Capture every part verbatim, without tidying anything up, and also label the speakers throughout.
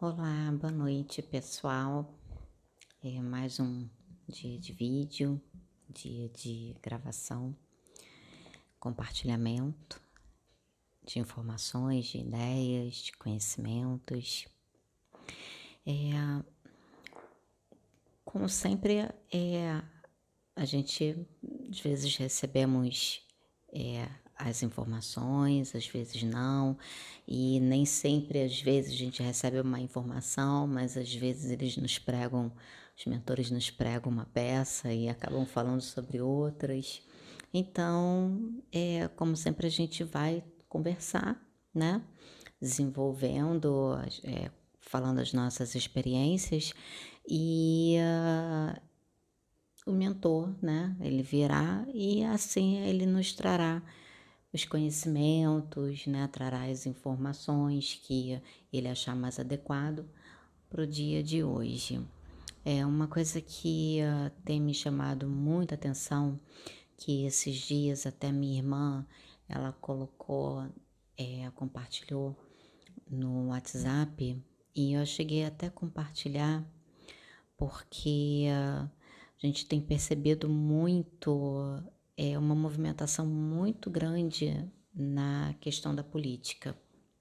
Speaker 1: Olá, boa noite, pessoal. É mais um dia de vídeo, dia de gravação, compartilhamento de informações, de ideias, de conhecimentos. É, como sempre, é, a gente às vezes recebemos é, as informações, às vezes não, e nem sempre, às vezes, a gente recebe uma informação, mas às vezes eles nos pregam, os mentores nos pregam uma peça e acabam falando sobre outras. Então, é, como sempre, a gente vai conversar, né? Desenvolvendo, é, falando as nossas experiências e ah, o mentor, né? Ele virá e assim ele nos trará os conhecimentos, né? Trará as informações que ele achar mais adequado para o dia de hoje. É uma coisa que uh, tem me chamado muita atenção, que esses dias até minha irmã, ela colocou, é, compartilhou no WhatsApp e eu cheguei até a compartilhar porque uh, a gente tem percebido muito, é, uma movimentação muito grande na questão da política.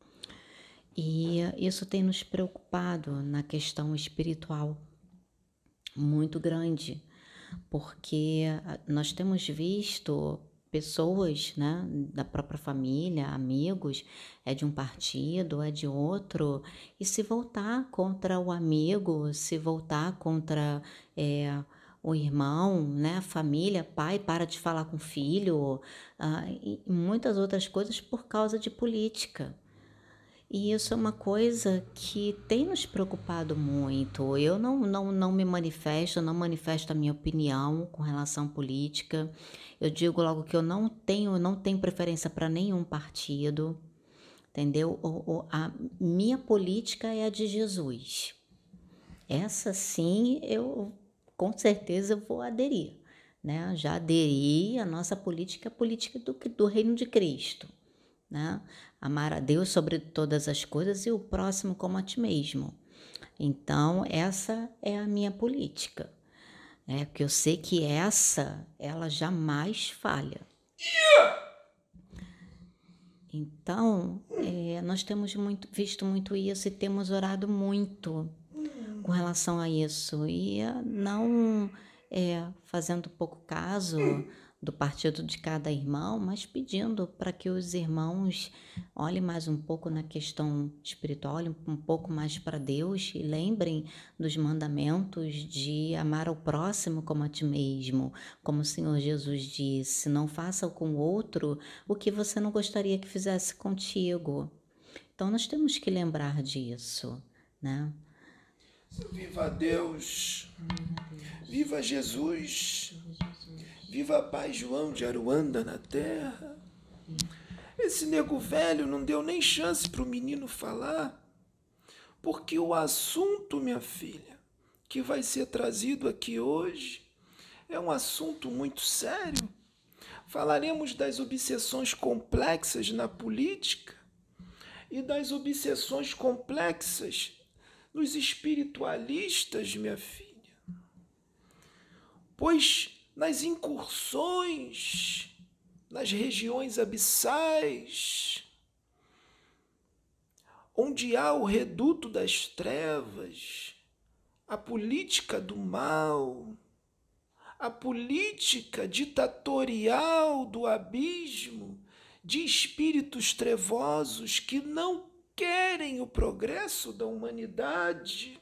Speaker 1: E uh, isso tem nos preocupado na questão espiritual muito grande, porque uh, nós temos visto pessoas, né, da própria família, amigos, é de um partido, é de outro, e se voltar contra o amigo, se voltar contra é, o irmão, né, a família, pai para de falar com o filho, ah, e muitas outras coisas por causa de política. E isso é uma coisa que tem nos preocupado muito. Eu não, não, não me manifesto, não manifesto a minha opinião com relação à política. Eu digo logo que eu não tenho, não tenho preferência para nenhum partido, entendeu? O, o- a minha política é a de Jesus. Essa sim, eu com certeza eu vou aderir, né? Já aderi, a nossa política é a política do, do reino de Cristo, né? Amar a Deus sobre todas as coisas e o próximo como a ti mesmo. Então, essa é a minha política, né? Porque eu sei que essa, ela jamais falha. Então, é, nós temos muito, visto muito isso e temos orado muito com relação a isso. E eh, não é, fazendo pouco caso do partido de cada irmão, mas pedindo para que os irmãos olhem mais um pouco na questão espiritual, olhem um pouco mais para Deus e lembrem dos mandamentos de amar ao próximo como a ti mesmo, como o Senhor Jesus disse, não faça com o outro o que você não gostaria que fizesse contigo. Então nós temos que lembrar disso, né?
Speaker 2: Viva Deus! Viva Jesus! Viva a Pai João de Aruanda na terra! Esse nego velho não deu nem chance para o menino falar, porque o assunto, minha filha, que vai ser trazido aqui hoje é um assunto muito sério. Falaremos das obsessões complexas na política e das obsessões complexas dos espiritualistas, minha filha. Pois nas incursões, nas regiões abissais, onde há o reduto das trevas, a política do mal, a política ditatorial do abismo, de espíritos trevosos que não querem o progresso da humanidade.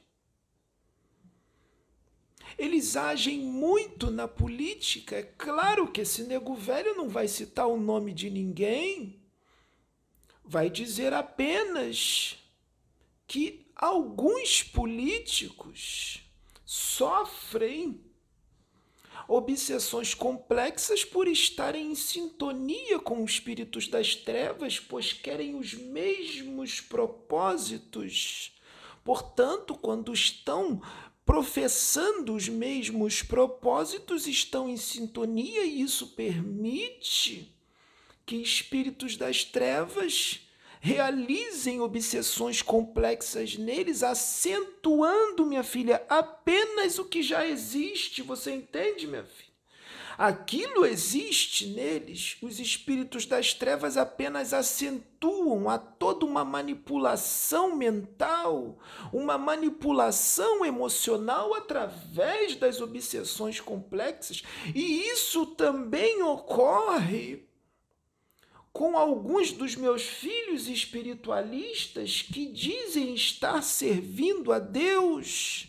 Speaker 2: Eles agem muito na política. É claro que esse nego velho não vai citar o nome de ninguém, vai dizer apenas que alguns políticos sofrem obsessões complexas por estarem em sintonia com os espíritos das trevas, pois querem os mesmos propósitos. Portanto, quando estão professando os mesmos propósitos, estão em sintonia e isso permite que espíritos das trevas realizem obsessões complexas neles, acentuando, minha filha, apenas o que já existe. Você entende, minha filha? Aquilo existe neles, os espíritos das trevas apenas acentuam a toda uma manipulação mental, uma manipulação emocional através das obsessões complexas, e isso também ocorre com alguns dos meus filhos espiritualistas que dizem estar servindo a Deus,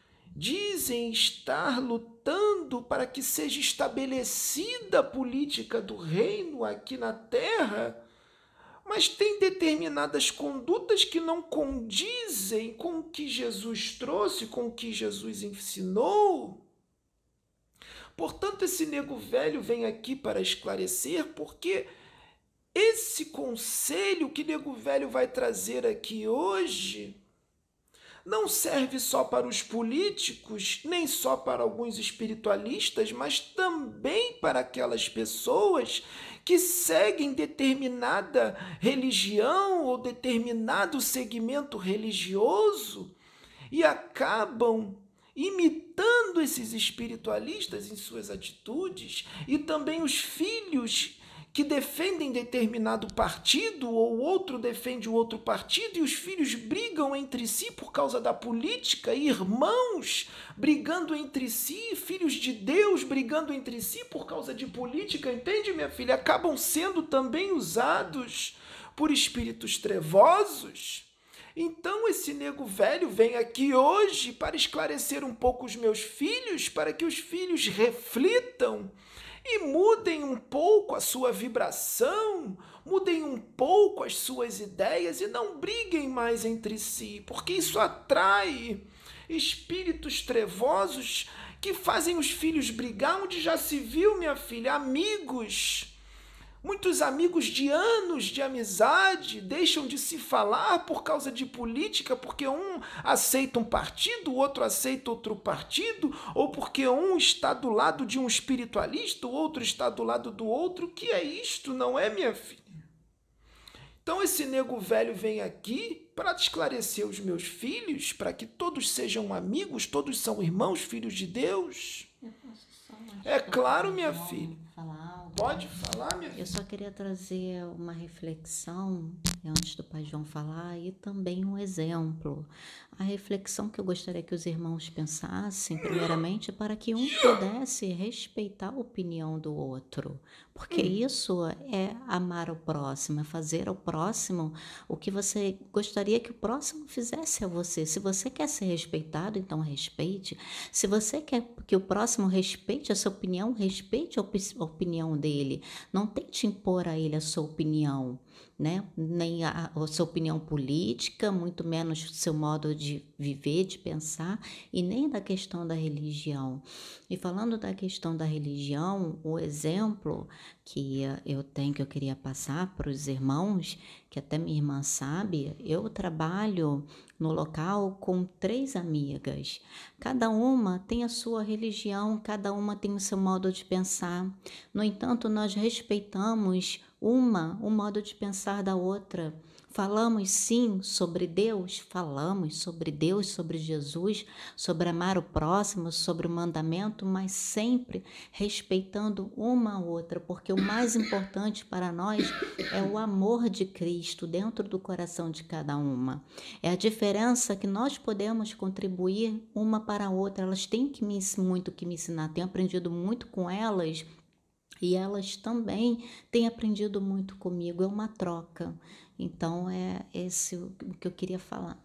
Speaker 2: dizem estar lutando para que seja estabelecida a política do reino aqui na Terra, mas tem determinadas condutas que não condizem com o que Jesus trouxe, com o que Jesus ensinou. Portanto, esse nego velho vem aqui para esclarecer, porque esse conselho que nego velho vai trazer aqui hoje não serve só para os políticos, nem só para alguns espiritualistas, mas também para aquelas pessoas que seguem determinada religião ou determinado segmento religioso e acabam imitando esses espiritualistas em suas atitudes, e também os filhos que defendem determinado partido ou outro defende o outro partido, e os filhos brigam entre si por causa da política, irmãos brigando entre si, filhos de Deus brigando entre si por causa de política, entende, minha filha? Acabam sendo também usados por espíritos trevosos. Então esse nego velho vem aqui hoje para esclarecer um pouco os meus filhos, para que os filhos reflitam e mudem um pouco a sua vibração, mudem um pouco as suas ideias e não briguem mais entre si, porque isso atrai espíritos trevosos que fazem os filhos brigar, onde já se viu, minha filha, amigos, muitos amigos de anos de amizade deixam de se falar por causa de política, porque um aceita um partido, o outro aceita outro partido, ou porque um está do lado de um espiritualista, o outro está do lado do outro. O que é isto, não é, minha filha? Então esse nego velho vem aqui para esclarecer os meus filhos, para que todos sejam amigos, todos são irmãos, filhos de Deus.
Speaker 1: Eu posso só mais
Speaker 2: É claro, minha
Speaker 1: falar,
Speaker 2: filha.
Speaker 1: falar algo?
Speaker 2: Pode falar, minha filha.
Speaker 1: Eu só queria trazer uma reflexão antes do Pai João falar e também um exemplo. A reflexão que eu gostaria que os irmãos pensassem, primeiramente, para que um pudesse respeitar a opinião do outro, porque isso é amar o próximo, é fazer ao próximo o que você gostaria que o próximo fizesse a você. Se você quer ser respeitado, então respeite. Se você quer que o próximo respeite a sua opinião, respeite a opinião dele. Não tente impor a ele a sua opinião, né? Nem a, a sua opinião política, muito menos o seu modo de viver, de pensar, e nem da questão da religião. E falando da questão da religião, o exemplo que eu tenho, que eu queria passar para os irmãos, que até minha irmã sabe, eu trabalho no local com três amigas. Cada uma tem a sua religião, cada uma tem o seu modo de pensar. No entanto, nós respeitamos uma, o modo de pensar da outra. Falamos sim sobre Deus, falamos sobre Deus, sobre Jesus, sobre amar o próximo, sobre o mandamento, mas sempre respeitando uma a outra, porque o mais importante para nós é o amor de Cristo dentro do coração de cada uma. É a diferença que nós podemos contribuir uma para a outra. Elas têm que me, muito que me ensinar, tenho aprendido muito com elas. E elas também têm aprendido muito comigo, é uma troca. Então, é esse o que eu queria falar.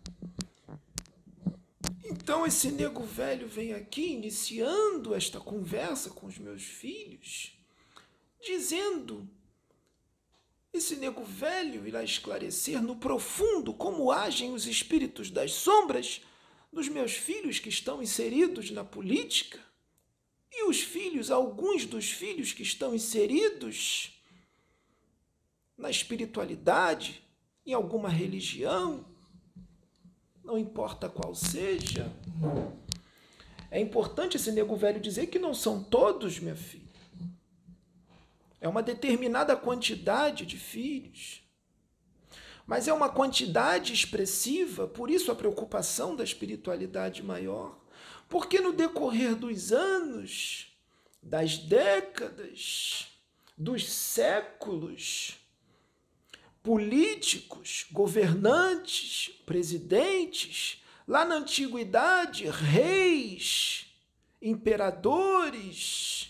Speaker 2: Então, esse nego velho vem aqui iniciando esta conversa com os meus filhos, dizendo, esse nego velho irá esclarecer no profundo como agem os espíritos das sombras dos meus filhos que estão inseridos na política, e os filhos, alguns dos filhos que estão inseridos na espiritualidade, em alguma religião, não importa qual seja. É importante esse nego velho dizer que não são todos, minha filha. É uma determinada quantidade de filhos. mas é uma quantidade expressiva, por isso a preocupação da espiritualidade maior. Porque no decorrer dos anos, das décadas, dos séculos, políticos, governantes, presidentes, lá na antiguidade, reis, imperadores,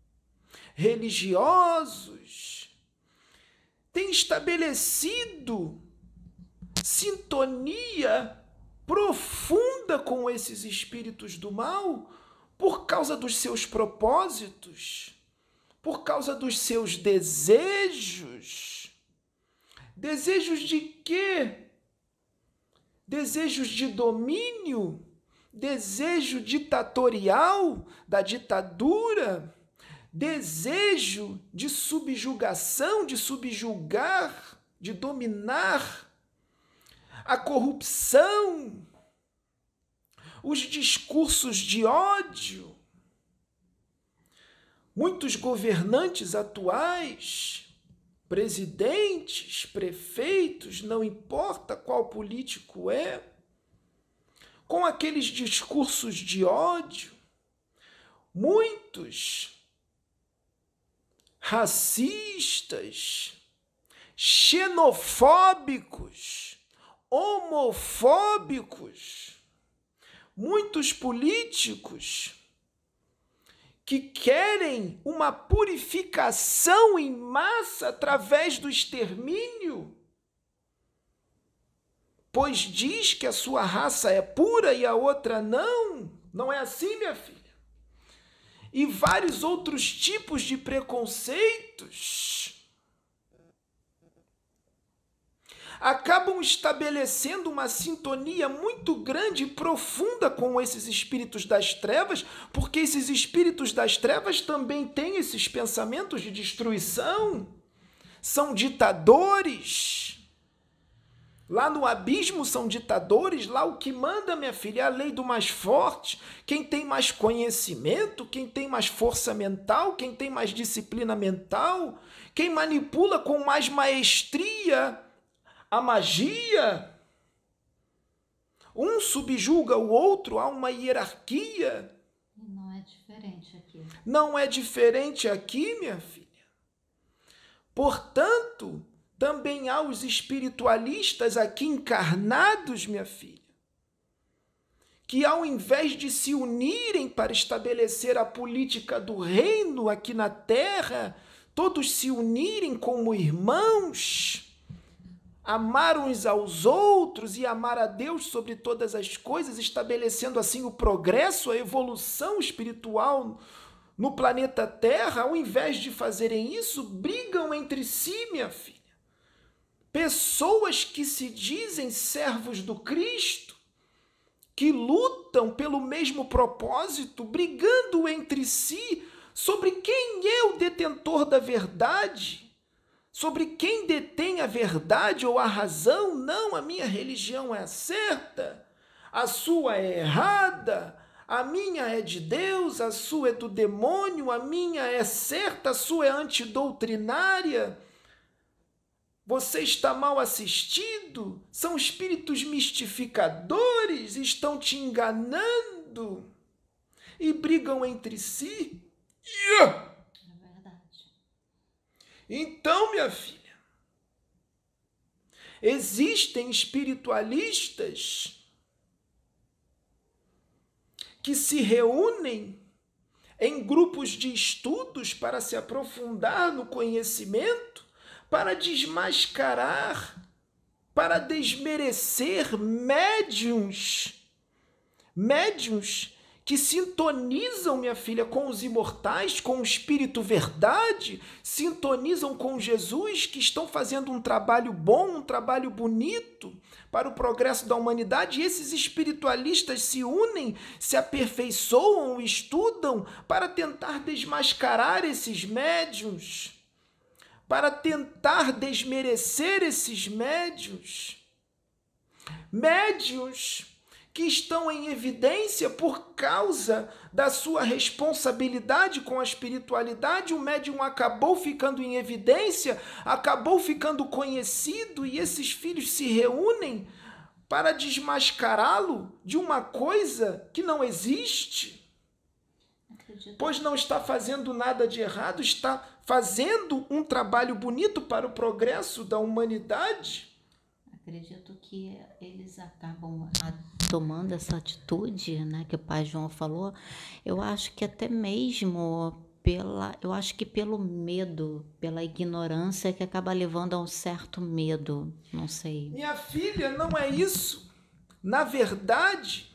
Speaker 2: religiosos, têm estabelecido sintonia profunda com esses espíritos do mal por causa dos seus propósitos, por causa dos seus desejos. Desejos de quê? Desejos de domínio, desejo ditatorial da ditadura, desejo de subjugação, de subjugar, de dominar, a corrupção, os discursos de ódio. Muitos governantes atuais, presidentes, prefeitos, não importa qual político é, com aqueles discursos de ódio, muitos racistas, xenofóbicos, homofóbicos, muitos políticos que querem uma purificação em massa através do extermínio, pois diz que a sua raça é pura e a outra não. Não é assim, minha filha? E vários outros tipos de preconceitos acabam estabelecendo uma sintonia muito grande e profunda com esses espíritos das trevas, porque esses espíritos das trevas também têm esses pensamentos de destruição, são ditadores. Lá no abismo são ditadores, lá o que manda, minha filha, é a lei do mais forte. Quem tem mais conhecimento, quem tem mais força mental, quem tem mais disciplina mental, quem manipula com mais maestria a magia, um subjuga o outro, há uma hierarquia.
Speaker 1: Não é diferente aqui.
Speaker 2: Não é diferente aqui, minha filha. Portanto, também há os espiritualistas aqui encarnados, minha filha, que ao invés de se unirem para estabelecer a política do reino aqui na terra, todos se unirem como irmãos, amar uns aos outros e amar a Deus sobre todas as coisas, estabelecendo assim o progresso, a evolução espiritual no planeta Terra, ao invés de fazerem isso, brigam entre si, minha filha. Pessoas que se dizem servos do Cristo, que lutam pelo mesmo propósito, brigando entre si sobre quem é o detentor da verdade, sobre quem detém a verdade ou a razão. Não, a minha religião é a certa, a sua é errada, a minha é de Deus, a sua é do demônio, a minha é certa, a sua é antidoutrinária. Você está mal assistido, são espíritos mistificadores, estão te enganando e brigam entre si. Yeah! Então, minha filha, existem espiritualistas que se reúnem em grupos de estudos para se aprofundar no conhecimento, para desmascarar, para desmerecer médiuns, médiuns que sintonizam, minha filha, com os imortais, com o Espírito Verdade, sintonizam com Jesus, que estão fazendo um trabalho bom, um trabalho bonito para o progresso da humanidade, e esses espiritualistas se unem, se aperfeiçoam, estudam para tentar desmascarar esses médiuns, para tentar desmerecer esses médiuns. Médiuns que estão em evidência por causa da sua responsabilidade com a espiritualidade. O médium acabou ficando em evidência, acabou ficando conhecido, e esses filhos se reúnem para desmascará-lo de uma coisa que não existe,
Speaker 1: Acredito.
Speaker 2: pois não está fazendo nada de errado, está fazendo um trabalho bonito para o progresso da humanidade.
Speaker 1: Acredito que eles acabam tomando essa atitude, né, que o pai João falou. Eu acho que até mesmo pela, eu acho que pelo medo, pela ignorância, que acaba levando a um certo medo, não sei.
Speaker 2: Minha filha, não é isso. Na verdade,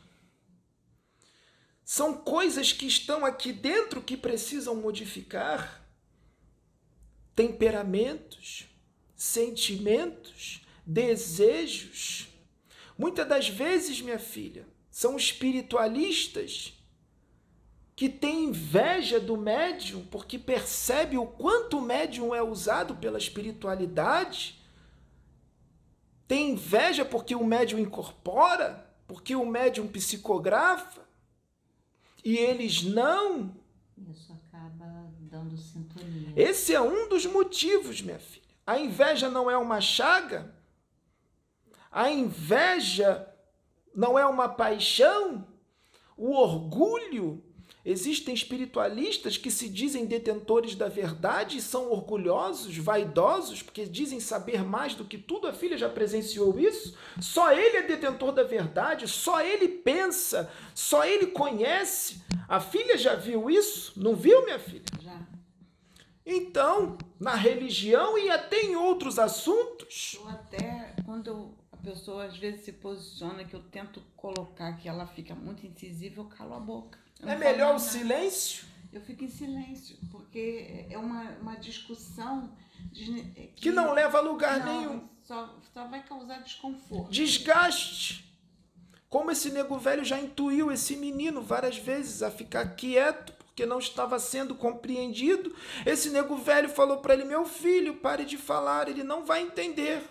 Speaker 2: são coisas que estão aqui dentro que precisam modificar. Temperamentos, sentimentos, desejos. Muitas das vezes, minha filha, são espiritualistas que têm inveja do médium porque percebe o quanto o médium é usado pela espiritualidade. Tem inveja porque o médium incorpora, porque o médium psicografa, e eles não.
Speaker 1: Isso acaba dando sintonia.
Speaker 2: Esse é um dos motivos, minha filha. A inveja não é uma chaga? A inveja não é uma paixão? O orgulho? Existem espiritualistas que se dizem detentores da verdade e são orgulhosos, vaidosos, porque dizem saber mais do que tudo. A filha já presenciou isso? Só ele é detentor da verdade, só ele pensa, só ele conhece. A filha já viu isso? Não viu, minha filha?
Speaker 3: Já.
Speaker 2: Então, na religião e até em outros assuntos.
Speaker 3: Ou até quando a pessoa às vezes se posiciona, que eu tento colocar que ela fica muito incisiva, eu calo a boca. Eu
Speaker 2: É
Speaker 3: não falo
Speaker 2: melhor o
Speaker 3: mais nada.
Speaker 2: silêncio?
Speaker 3: Eu fico em silêncio, porque é uma, uma discussão de, que,
Speaker 2: Que não leva a lugar
Speaker 3: não,
Speaker 2: nenhum.
Speaker 3: Só, só vai causar desconforto.
Speaker 2: Desgaste. Como esse nego velho já intuiu esse menino várias vezes a ficar quieto, porque não estava sendo compreendido. Esse nego velho falou para ele: meu filho, pare de falar, ele não vai entender.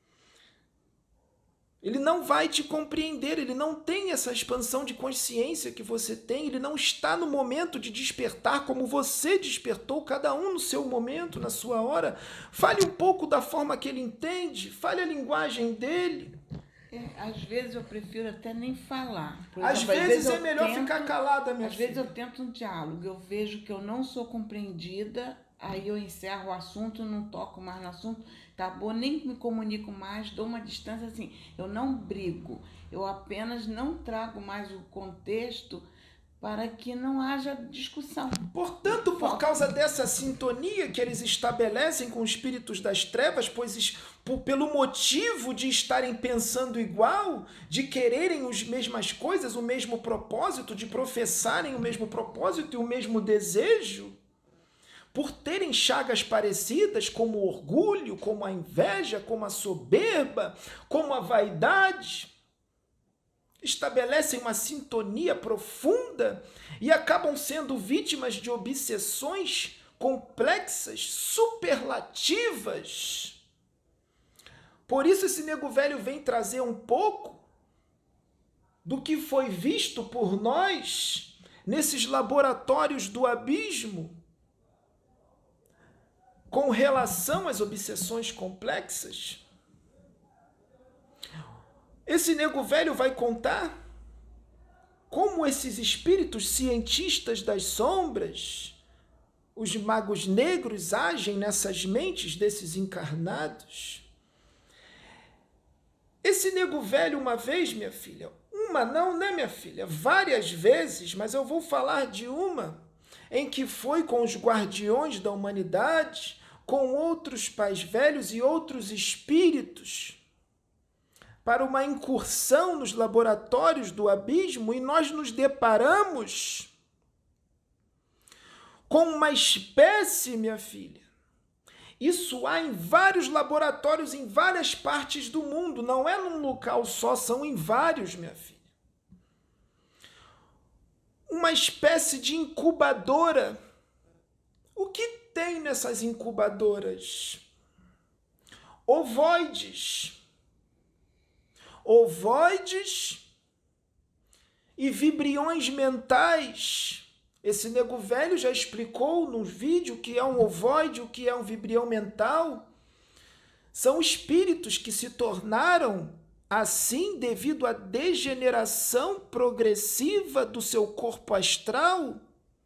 Speaker 2: Ele não vai te compreender, ele não tem essa expansão de consciência que você tem, ele não está no momento de despertar como você despertou, cada um no seu momento, na sua hora. Fale um pouco da forma que ele entende, fale a linguagem dele.
Speaker 3: É, às vezes eu prefiro até nem falar. Por
Speaker 2: Às
Speaker 3: exemplo,
Speaker 2: vezes
Speaker 3: eu
Speaker 2: é melhor
Speaker 3: tento-
Speaker 2: ficar calada, minha
Speaker 3: Às vezes
Speaker 2: filha.
Speaker 3: eu tento um diálogo, eu vejo que eu não sou compreendida, aí eu encerro o assunto, não toco mais no assunto, acabou, nem me comunico mais, dou uma distância assim. Eu não brigo, eu apenas não trago mais o contexto para que não haja discussão.
Speaker 2: Portanto, por causa dessa sintonia que eles estabelecem com os espíritos das trevas, pois es- por- pelo motivo de estarem pensando igual, de quererem as mesmas coisas, o mesmo propósito, de professarem o mesmo propósito e o mesmo desejo, por terem chagas parecidas, como o orgulho, como a inveja, como a soberba, como a vaidade, estabelecem uma sintonia profunda e acabam sendo vítimas de obsessões complexas, superlativas. Por isso esse nego velho vem trazer um pouco do que foi visto por nós nesses laboratórios do abismo com relação às obsessões complexas. Esse nego velho vai contar como esses espíritos cientistas das sombras, os magos negros, agem nessas mentes desses encarnados. Esse nego velho, uma vez, minha filha, uma não, né, minha filha? Várias vezes, mas eu vou falar de uma, em que foi com os guardiões da humanidade, com outros pais velhos e outros espíritos, para uma incursão nos laboratórios do abismo, e nós nos deparamos com uma espécie, minha filha. Isso há em vários laboratórios, em várias partes do mundo, não é num local só, são em vários, minha filha. Uma espécie de incubadora. O que tem nessas incubadoras? Ovoides. Ovoides e vibriões mentais. Esse nego velho já explicou no vídeo o que é um ovoide, o que é um vibrião mental. São espíritos que se tornaram assim devido à degeneração progressiva do seu corpo astral.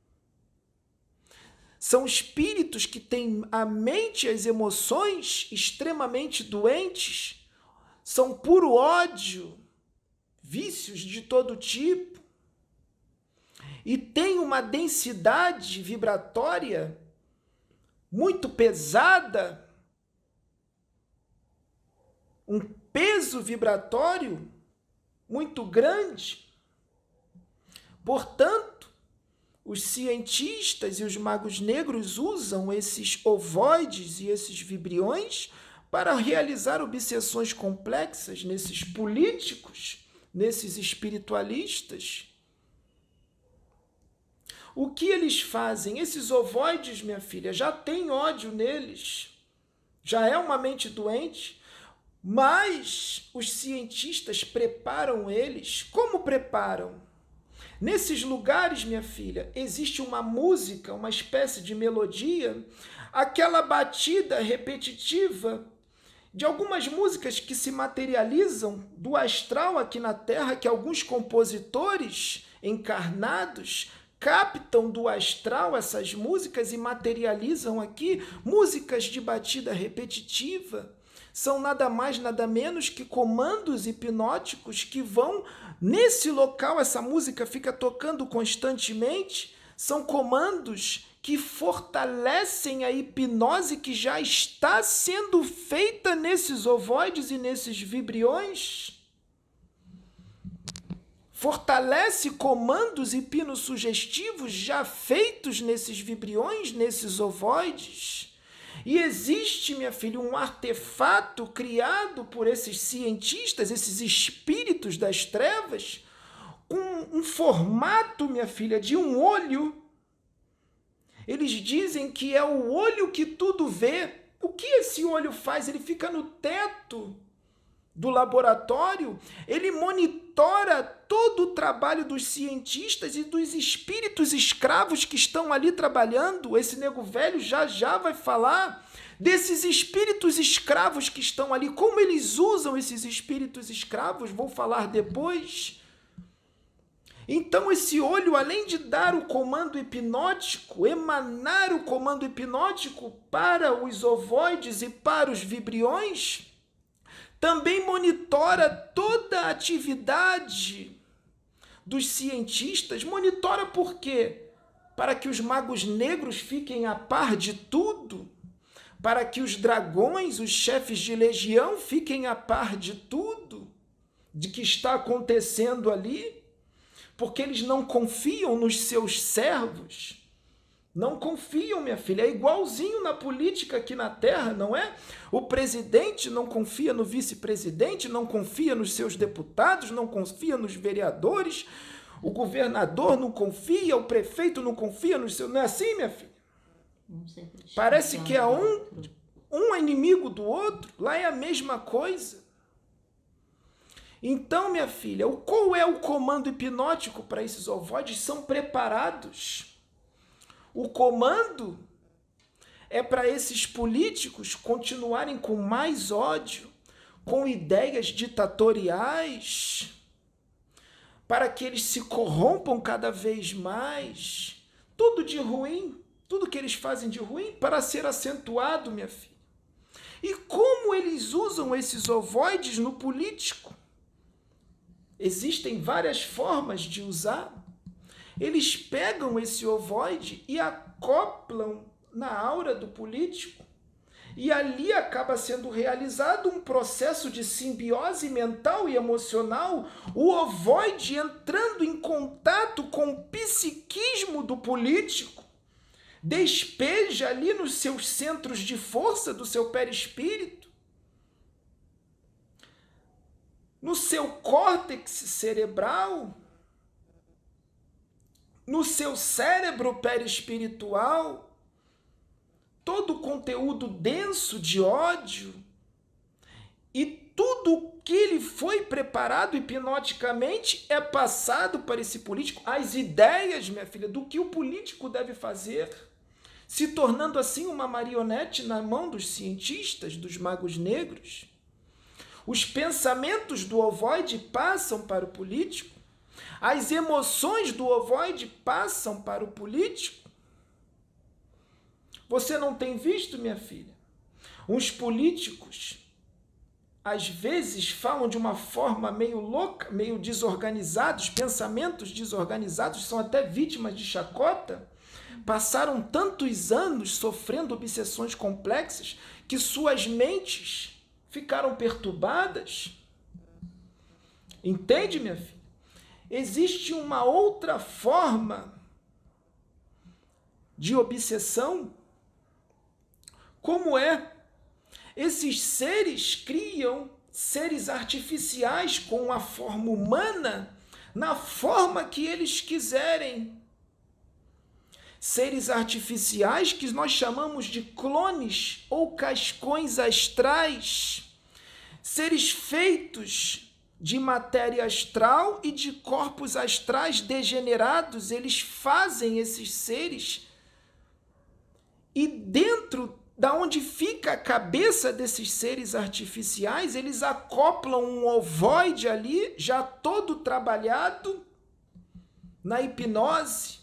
Speaker 2: São espíritos que têm a mente e as emoções extremamente doentes, são puro ódio, vícios de todo tipo, e têm uma densidade vibratória muito pesada, um peso vibratório muito grande. Portanto, os cientistas e os magos negros usam esses ovoides e esses vibriões para realizar obsessões complexas nesses políticos, nesses espiritualistas. O que eles fazem? Esses ovoides, minha filha, já tem ódio neles, já é uma mente doente, mas os cientistas preparam eles. Como preparam? Nesses lugares, minha filha, existe uma música, uma espécie de melodia, aquela batida repetitiva de algumas músicas que se materializam do astral aqui na Terra, que alguns compositores encarnados captam do astral essas músicas e materializam aqui, músicas de batida repetitiva. São nada mais, nada menos que comandos hipnóticos que vão nesse local, essa música fica tocando constantemente, são comandos que fortalecem a hipnose que já está sendo feita nesses ovoides e nesses vibriões. Fortalece comandos hipnossugestivos já feitos nesses vibriões, nesses ovoides. E existe, minha filha, um artefato criado por esses cientistas, esses espíritos das trevas, com um formato, minha filha, de um olho. Eles dizem que é o olho que tudo vê. O que esse olho faz? Ele fica no teto do laboratório, ele monitora todo o trabalho dos cientistas e dos espíritos escravos que estão ali trabalhando. Esse nego velho já já vai falar desses espíritos escravos que estão ali, como eles usam esses espíritos escravos, vou falar depois. Então esse olho, além de dar o comando hipnótico, emanar o comando hipnótico para os ovoides e para os vibriões, também monitora toda a atividade dos cientistas. Monitora por quê? Para que os magos negros fiquem a par de tudo, para que os dragões, os chefes de legião, fiquem a par de tudo, de que está acontecendo ali, porque eles não confiam nos seus servos. Não confiam, minha filha. É igualzinho na política aqui na Terra, não é? O presidente não confia no vice-presidente, não confia nos seus deputados, não confia nos vereadores, o governador não confia, o prefeito não confia nos seus... Não é assim, minha filha? Parece que é um, um inimigo do outro. Lá é a mesma coisa. Então, minha filha, qual é o comando hipnótico para esses ovoides? São preparados. O comando é para esses políticos continuarem com mais ódio, com ideias ditatoriais, para que eles se corrompam cada vez mais. Tudo de ruim, tudo que eles fazem de ruim para ser acentuado, minha filha. E como eles usam esses ovoides no político? Existem várias formas de usar. Eles pegam esse ovoide e acoplam na aura do político, e ali acaba sendo realizado um processo de simbiose mental e emocional, o ovoide entrando em contato com o psiquismo do político, despeja ali nos seus centros de força do seu perispírito, no seu córtex cerebral, no seu cérebro perispiritual, todo o conteúdo denso de ódio, e tudo tudo que ele foi preparado hipnoticamente é passado para esse político. As ideias, minha filha, do que o político deve fazer, se tornando assim uma marionete na mão dos cientistas, dos magos negros. Os pensamentos do ovoide passam para o político. As emoções do ovoide passam para o político. Você não tem visto, minha filha? Os políticos, às vezes, falam de uma forma meio louca, meio desorganizados, pensamentos desorganizados, são até vítimas de chacota. Passaram tantos anos sofrendo obsessões complexas que suas mentes ficaram perturbadas. Entende, minha filha? Existe uma outra forma de obsessão. Como é? Esses seres criam seres artificiais com a forma humana, na forma que eles quiserem. Seres artificiais que nós chamamos de clones ou cascões astrais. Seres feitos de matéria astral e de corpos astrais degenerados. Eles fazem esses seres e dentro da onde fica a cabeça desses seres artificiais, eles acoplam um ovoide ali, já todo trabalhado na hipnose.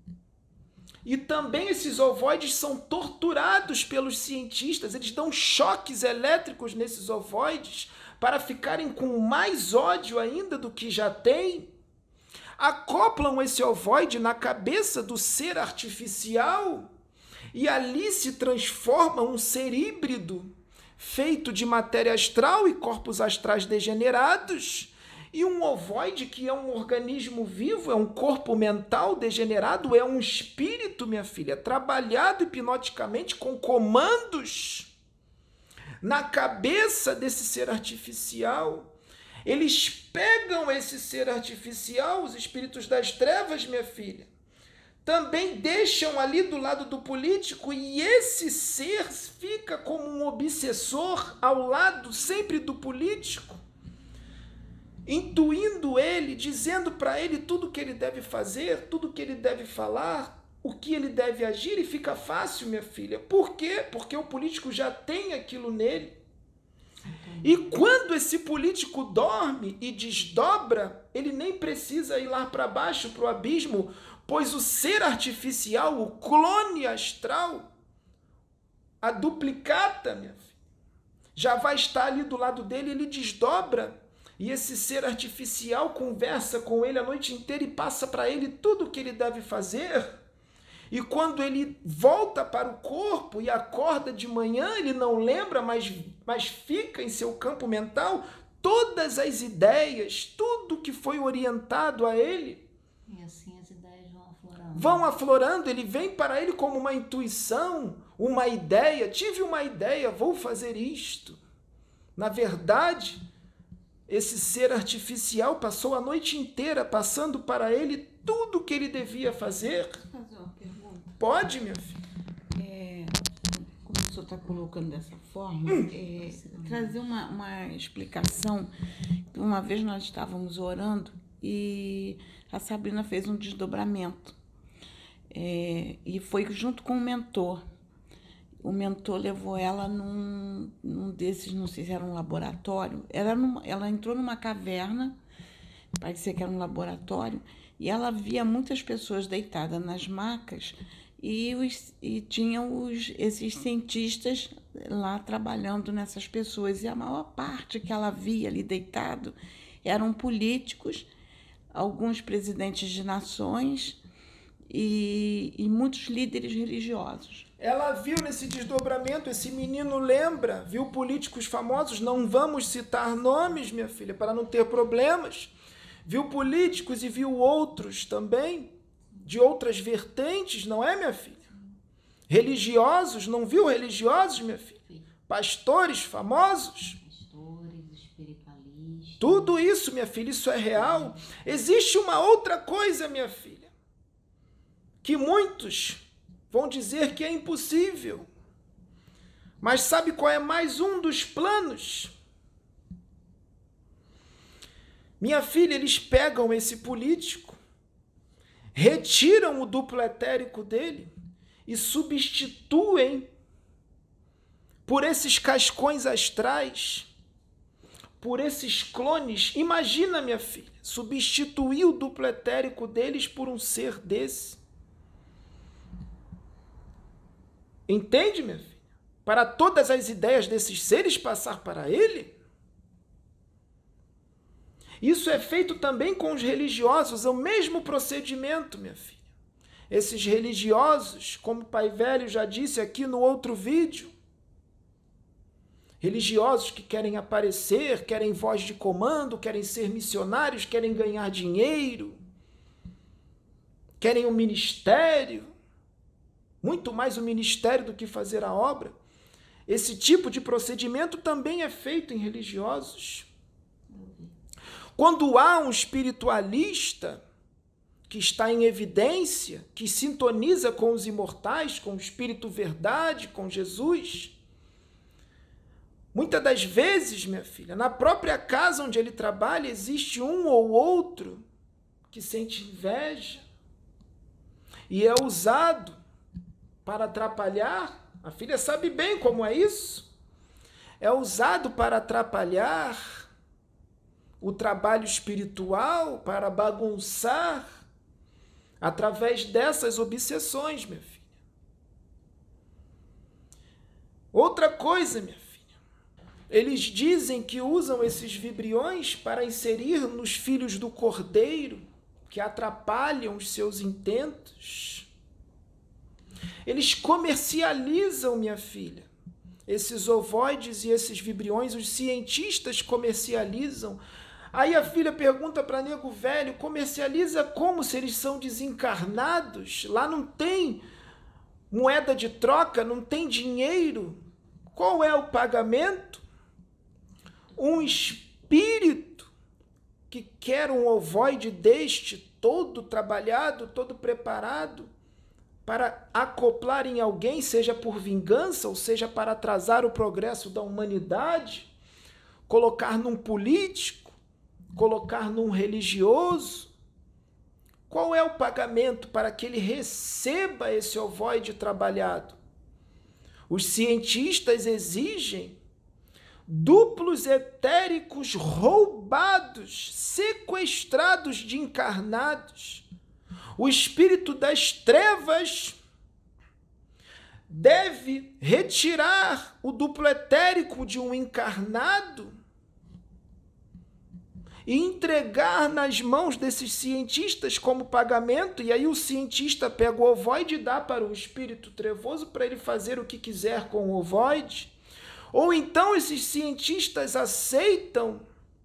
Speaker 2: E também esses ovoides são torturados pelos cientistas, eles dão choques elétricos nesses ovoides para ficarem com mais ódio ainda do que já têm. Acoplam esse ovoide na cabeça do ser artificial e ali se transforma um ser híbrido, feito de matéria astral e corpos astrais degenerados, e um ovoide que é um organismo vivo, é um corpo mental degenerado, é um espírito, minha filha, trabalhado hipnoticamente com comandos na cabeça desse ser artificial. Eles pegam esse ser artificial, os espíritos das trevas, minha filha, também deixam ali do lado do político e esse ser fica como um obsessor ao lado sempre do político, intuindo ele, dizendo para ele tudo o que ele deve fazer, tudo o que ele deve falar, o que ele deve agir, e fica fácil, minha filha. Por quê? Porque o político já tem aquilo nele. E quando esse político dorme e desdobra, ele nem precisa ir lá para baixo, para o abismo, pois o ser artificial, o clone astral, a duplicata, minha filha, já vai estar ali do lado dele, ele desdobra, e esse ser artificial conversa com ele a noite inteira e passa para ele tudo o que ele deve fazer. E quando ele volta para o corpo e acorda de manhã, ele não lembra, mas, mas fica em seu campo mental todas as ideias, tudo que foi orientado a ele.
Speaker 1: E assim as ideias vão aflorando.
Speaker 2: Vão aflorando, ele vem para ele como uma intuição, uma ideia. Tive uma ideia, vou fazer isto. Na verdade, esse ser artificial passou a noite inteira passando para ele tudo o que ele devia fazer.
Speaker 3: Posso fazer uma pergunta?
Speaker 2: Pode, minha filha.
Speaker 3: É, como o senhor está colocando dessa forma,
Speaker 2: Hum.
Speaker 3: é, trazer uma, uma explicação. Uma vez nós estávamos orando e a Sabrina fez um desdobramento. É, e foi junto com o mentor. O mentor levou ela num, num desses, não sei se era um laboratório. Era numa, ela entrou numa caverna, parecia que era um laboratório, e ela via muitas pessoas deitadas nas macas e, os, e tinham os, esses cientistas lá trabalhando nessas pessoas. E a maior parte que ela via ali deitado eram políticos, alguns presidentes de nações e, e muitos líderes religiosos.
Speaker 2: Ela viu nesse desdobramento, esse menino lembra, viu políticos famosos, não vamos citar nomes, minha filha, para não ter problemas. Viu políticos e viu outros também, de outras vertentes, não é, minha filha? Religiosos, não viu religiosos, minha filha? Pastores famosos.
Speaker 1: Pastores, espiritualistas.
Speaker 2: Tudo isso, minha filha, isso é real. Existe uma outra coisa, minha filha, que muitos vão dizer que é impossível. Mas sabe qual é mais um dos planos? Minha filha, eles pegam esse político, retiram o duplo etérico dele e substituem por esses cascões astrais, por esses clones. Imagina, minha filha, substituir o duplo etérico deles por um ser desse. Entende, minha filha? Para todas as ideias desses seres passar para ele. Isso é feito também com os religiosos, é o mesmo procedimento, minha filha. Esses religiosos, como o Pai Velho já disse aqui no outro vídeo, religiosos que querem aparecer, querem voz de comando, querem ser missionários, querem ganhar dinheiro, querem um ministério, muito mais o ministério do que fazer a obra. Esse tipo de procedimento também é feito em religiosos. Quando há um espiritualista que está em evidência, que sintoniza com os imortais, com o Espírito Verdade, com Jesus, muitas das vezes, minha filha, na própria casa onde ele trabalha, existe um ou outro que sente inveja e é usado para atrapalhar. A filha sabe bem como é isso. É usado para atrapalhar o trabalho espiritual, para bagunçar, através dessas obsessões, minha filha. Outra coisa, minha filha, eles dizem que usam esses vibriões para inserir nos filhos do cordeiro, que atrapalham os seus intentos. Eles comercializam, minha filha, esses ovoides e esses vibriões, os cientistas comercializam. Aí a filha pergunta para nego velho, comercializa como, se eles são desencarnados? Lá não tem moeda de troca, não tem dinheiro. Qual é o pagamento? Um espírito que quer um ovoide deste, todo trabalhado, todo preparado, para acoplar em alguém, seja por vingança, ou seja para atrasar o progresso da humanidade, colocar num político, colocar num religioso. Qual é o pagamento para que ele receba esse ovoide trabalhado? Os cientistas exigem duplos etéricos roubados, sequestrados de encarnados. O espírito das trevas deve retirar o duplo etérico de um encarnado e entregar nas mãos desses cientistas como pagamento, e aí o cientista pega o ovoide e dá para o espírito trevoso para ele fazer o que quiser com o ovoide. Ou então esses cientistas aceitam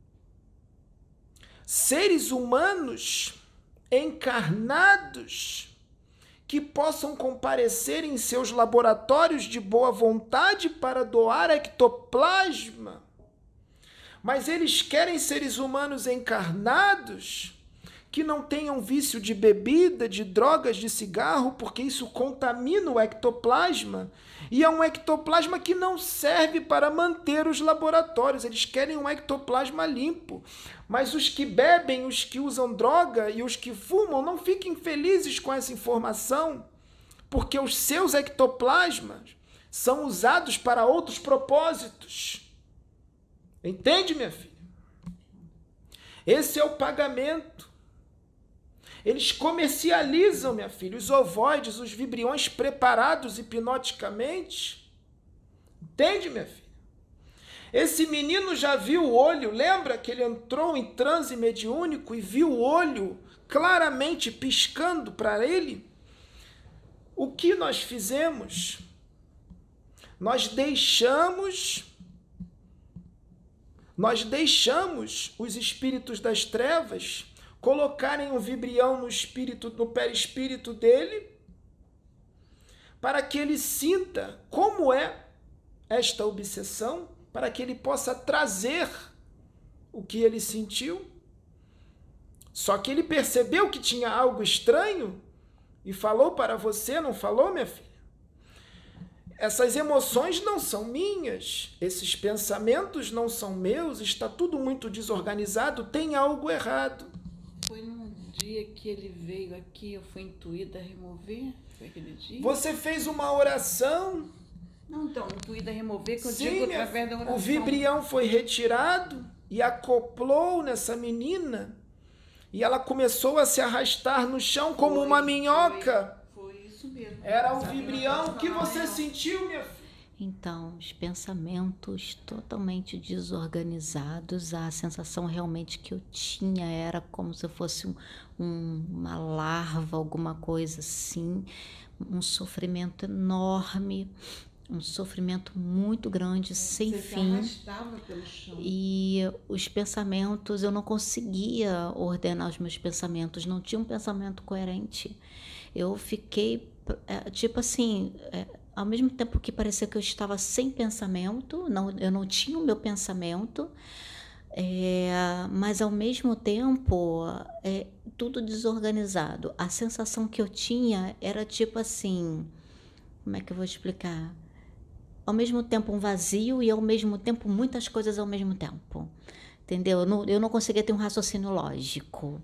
Speaker 2: seres humanos encarnados que possam comparecer em seus laboratórios de boa vontade para doar ectoplasma. Mas eles querem seres humanos encarnados que não tenham vício de bebida, de drogas, de cigarro, porque isso contamina o ectoplasma. E é um ectoplasma que não serve para manter os laboratórios. Eles querem um ectoplasma limpo. Mas os que bebem, os que usam droga e os que fumam, não fiquem felizes com essa informação, porque os seus ectoplasmas são usados para outros propósitos. Entende, minha filha? Esse é o pagamento. Eles comercializam, minha filha, os ovoides, os vibriões preparados hipnoticamente. Entende, minha filha? Esse menino já viu o olho, lembra que ele entrou em transe mediúnico e viu o olho claramente piscando para ele? O que nós fizemos? Nós deixamos, nós deixamos os espíritos das trevas colocarem um vibrião no espírito, no perispírito dele, para que ele sinta como é esta obsessão, para que ele possa trazer o que ele sentiu. Só que ele percebeu que tinha algo estranho e falou para você, não falou, minha filha? essas emoções não são minhas, esses pensamentos não são meus, está tudo muito desorganizado, tem algo errado.
Speaker 3: Foi num dia que ele veio aqui, eu fui intuída a remover? Foi aquele dia?
Speaker 2: Você fez uma oração.
Speaker 3: Não, então, intuída a remover, que eu
Speaker 2: Sim,
Speaker 3: digo através da oração.
Speaker 2: O vibrião foi retirado e acoplou nessa menina e ela começou a se arrastar no chão como
Speaker 3: Foi,
Speaker 2: uma minhoca.
Speaker 3: Foi, foi isso mesmo.
Speaker 2: Era o
Speaker 3: Sabe,
Speaker 2: vibrião.
Speaker 3: não
Speaker 2: O que
Speaker 3: posso
Speaker 2: você
Speaker 3: falar,
Speaker 2: sentiu, minha filha?
Speaker 1: Então, os pensamentos totalmente desorganizados, a sensação realmente que eu tinha era como se fosse um, um, uma larva, alguma coisa assim, um sofrimento enorme, um sofrimento muito grande, sem
Speaker 3: Você
Speaker 1: fim.
Speaker 3: se arrastava pelo chão.
Speaker 1: E os pensamentos, eu não conseguia ordenar os meus pensamentos, não tinha um pensamento coerente. Eu fiquei, é, tipo assim, é, ao mesmo tempo que parecia que eu estava sem pensamento, não, eu não tinha o meu pensamento, é, mas ao mesmo tempo, é, tudo desorganizado. A sensação que eu tinha era tipo assim, como é que eu vou explicar? Ao mesmo tempo um vazio e ao mesmo tempo muitas coisas ao mesmo tempo. Entendeu? Eu não, eu não conseguia ter um raciocínio lógico.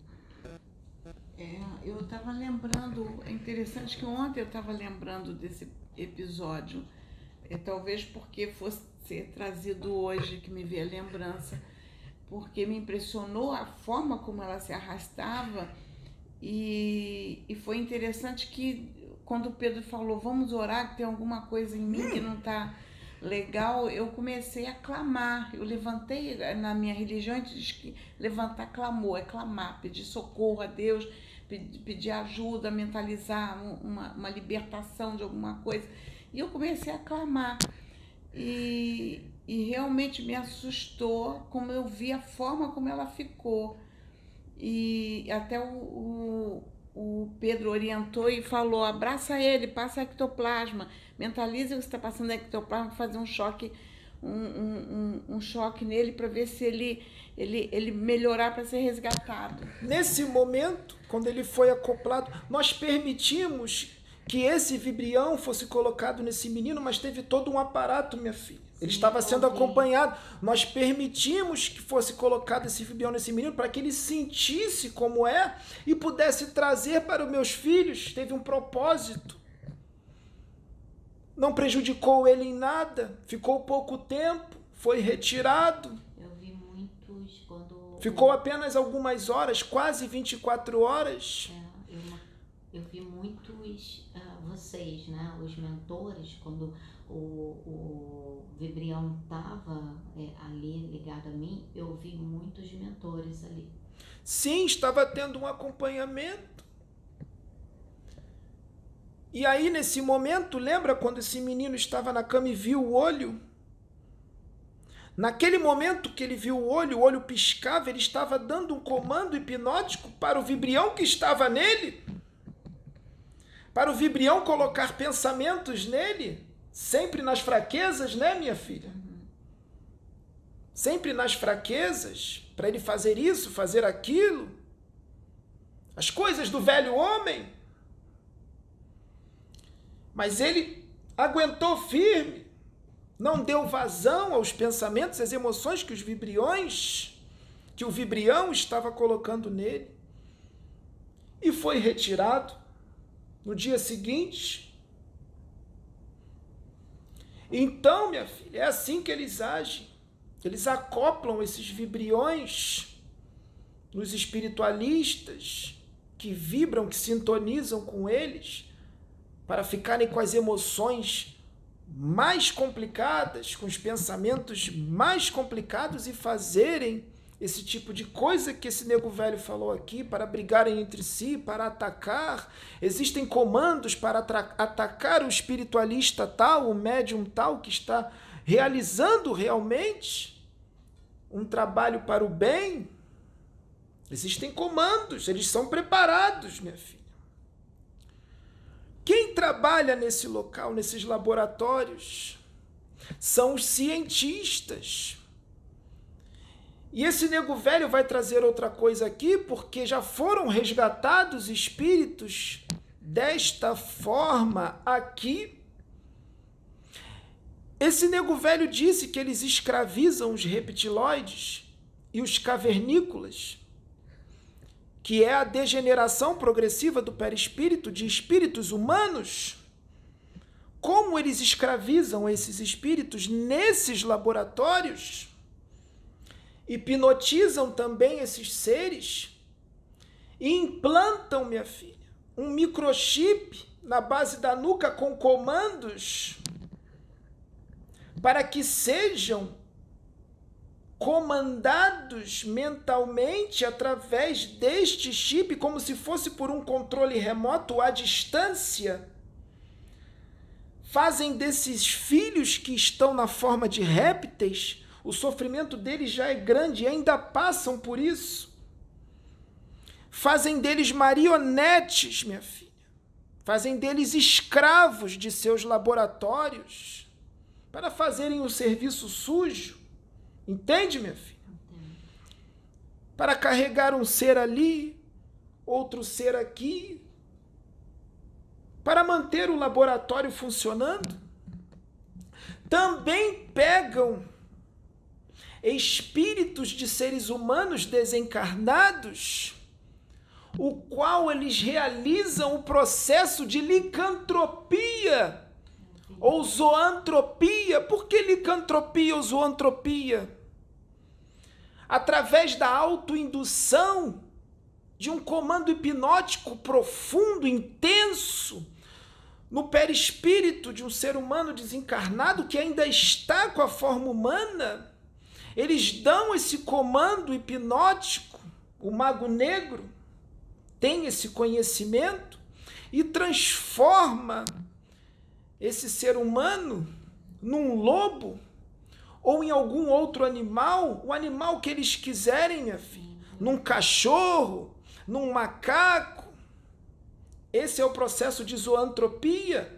Speaker 3: É, eu estava lembrando, é interessante que ontem eu estava lembrando desse episódio, é, talvez porque fosse ser trazido hoje, que me veio a lembrança, porque me impressionou a forma como ela se arrastava e, e foi interessante que quando o Pedro falou, vamos orar, que tem alguma coisa em mim que não está legal, eu comecei a clamar. Eu levantei, na minha religião, a gente diz que levantar clamor, é clamar, pedir socorro a Deus, pedir, pedir ajuda, mentalizar uma, uma libertação de alguma coisa. E eu comecei a clamar. E, e realmente me assustou como eu vi a forma como ela ficou. E até o, o O Pedro orientou e falou, abraça ele, passa ectoplasma, mentaliza o que está passando ectoplasma, fazer um choque, um, um, um, um choque nele para ver se ele, ele, ele melhorar para ser resgatado.
Speaker 2: Nesse momento, quando ele foi acoplado, nós permitimos que esse vibrião fosse colocado nesse menino, mas teve todo um aparato, minha filha. Ele Sim, estava sendo ouvi. acompanhado. Nós permitimos que fosse colocado esse vibrião nesse menino para que ele sentisse como é e pudesse trazer para os meus filhos. Teve um propósito. Não prejudicou ele em nada. Ficou pouco tempo. Foi retirado.
Speaker 1: Eu vi muitos quando...
Speaker 2: Ficou apenas algumas horas, quase vinte e quatro horas.
Speaker 1: É, eu, eu vi muitos, uh, vocês, né, os mentores, quando... O, o vibrião estava é, ali ligado a mim, eu vi muitos mentores ali.
Speaker 2: Sim, estava tendo um acompanhamento. E aí, nesse momento, lembra quando esse menino estava na cama e viu o olho? Naquele momento que ele viu o olho, o olho piscava, ele estava dando um comando hipnótico para o vibrião que estava nele, para o vibrião colocar pensamentos nele. Sempre nas fraquezas, né, minha filha? Sempre nas fraquezas, para ele fazer isso, fazer aquilo. As coisas do velho homem. Mas ele aguentou firme, não deu vazão aos pensamentos, às emoções que os vibriões, que o vibrião estava colocando nele. E foi retirado. No dia seguinte... Então, minha filha, é assim que eles agem. Eles acoplam esses vibriões nos espiritualistas que vibram, que sintonizam com eles, para ficarem com as emoções mais complicadas, com os pensamentos mais complicados e fazerem esse tipo de coisa que esse nego velho falou aqui, para brigarem entre si, para atacar. Existem comandos para atacar o espiritualista tal, o médium tal, que está realizando realmente um trabalho para o bem. Existem comandos, eles são preparados, minha filha. Quem trabalha nesse local, nesses laboratórios, são os cientistas. E esse nego velho vai trazer outra coisa aqui, porque já foram resgatados espíritos desta forma aqui, Esse nego velho disse que eles escravizam os reptiloides e os cavernícolas, que é a degeneração progressiva do perispírito de espíritos humanos. Como eles escravizam esses espíritos nesses laboratórios, hipnotizam também esses seres e implantam, minha filha, um microchip na base da nuca com comandos para que sejam comandados mentalmente através deste chip, como se fosse por um controle remoto à distância. Fazem desses filhos que estão na forma de répteis, o sofrimento deles já é grande e ainda passam por isso. Fazem deles marionetes, minha filha. Fazem deles escravos de seus laboratórios para fazerem o serviço sujo. Entende, minha filha? Para carregar um ser ali, outro ser aqui, para manter o laboratório funcionando. Também pegam espíritos de seres humanos desencarnados, o qual eles realizam o processo de licantropia ou zoantropia. Por que licantropia ou zoantropia? Através da autoindução de um comando hipnótico profundo, intenso, no perispírito de um ser humano desencarnado que ainda está com a forma humana, eles dão esse comando hipnótico. O mago negro tem esse conhecimento e transforma esse ser humano num lobo ou em algum outro animal, o animal que eles quiserem, minha filha, num cachorro, num macaco. Esse é o processo de zoantropia.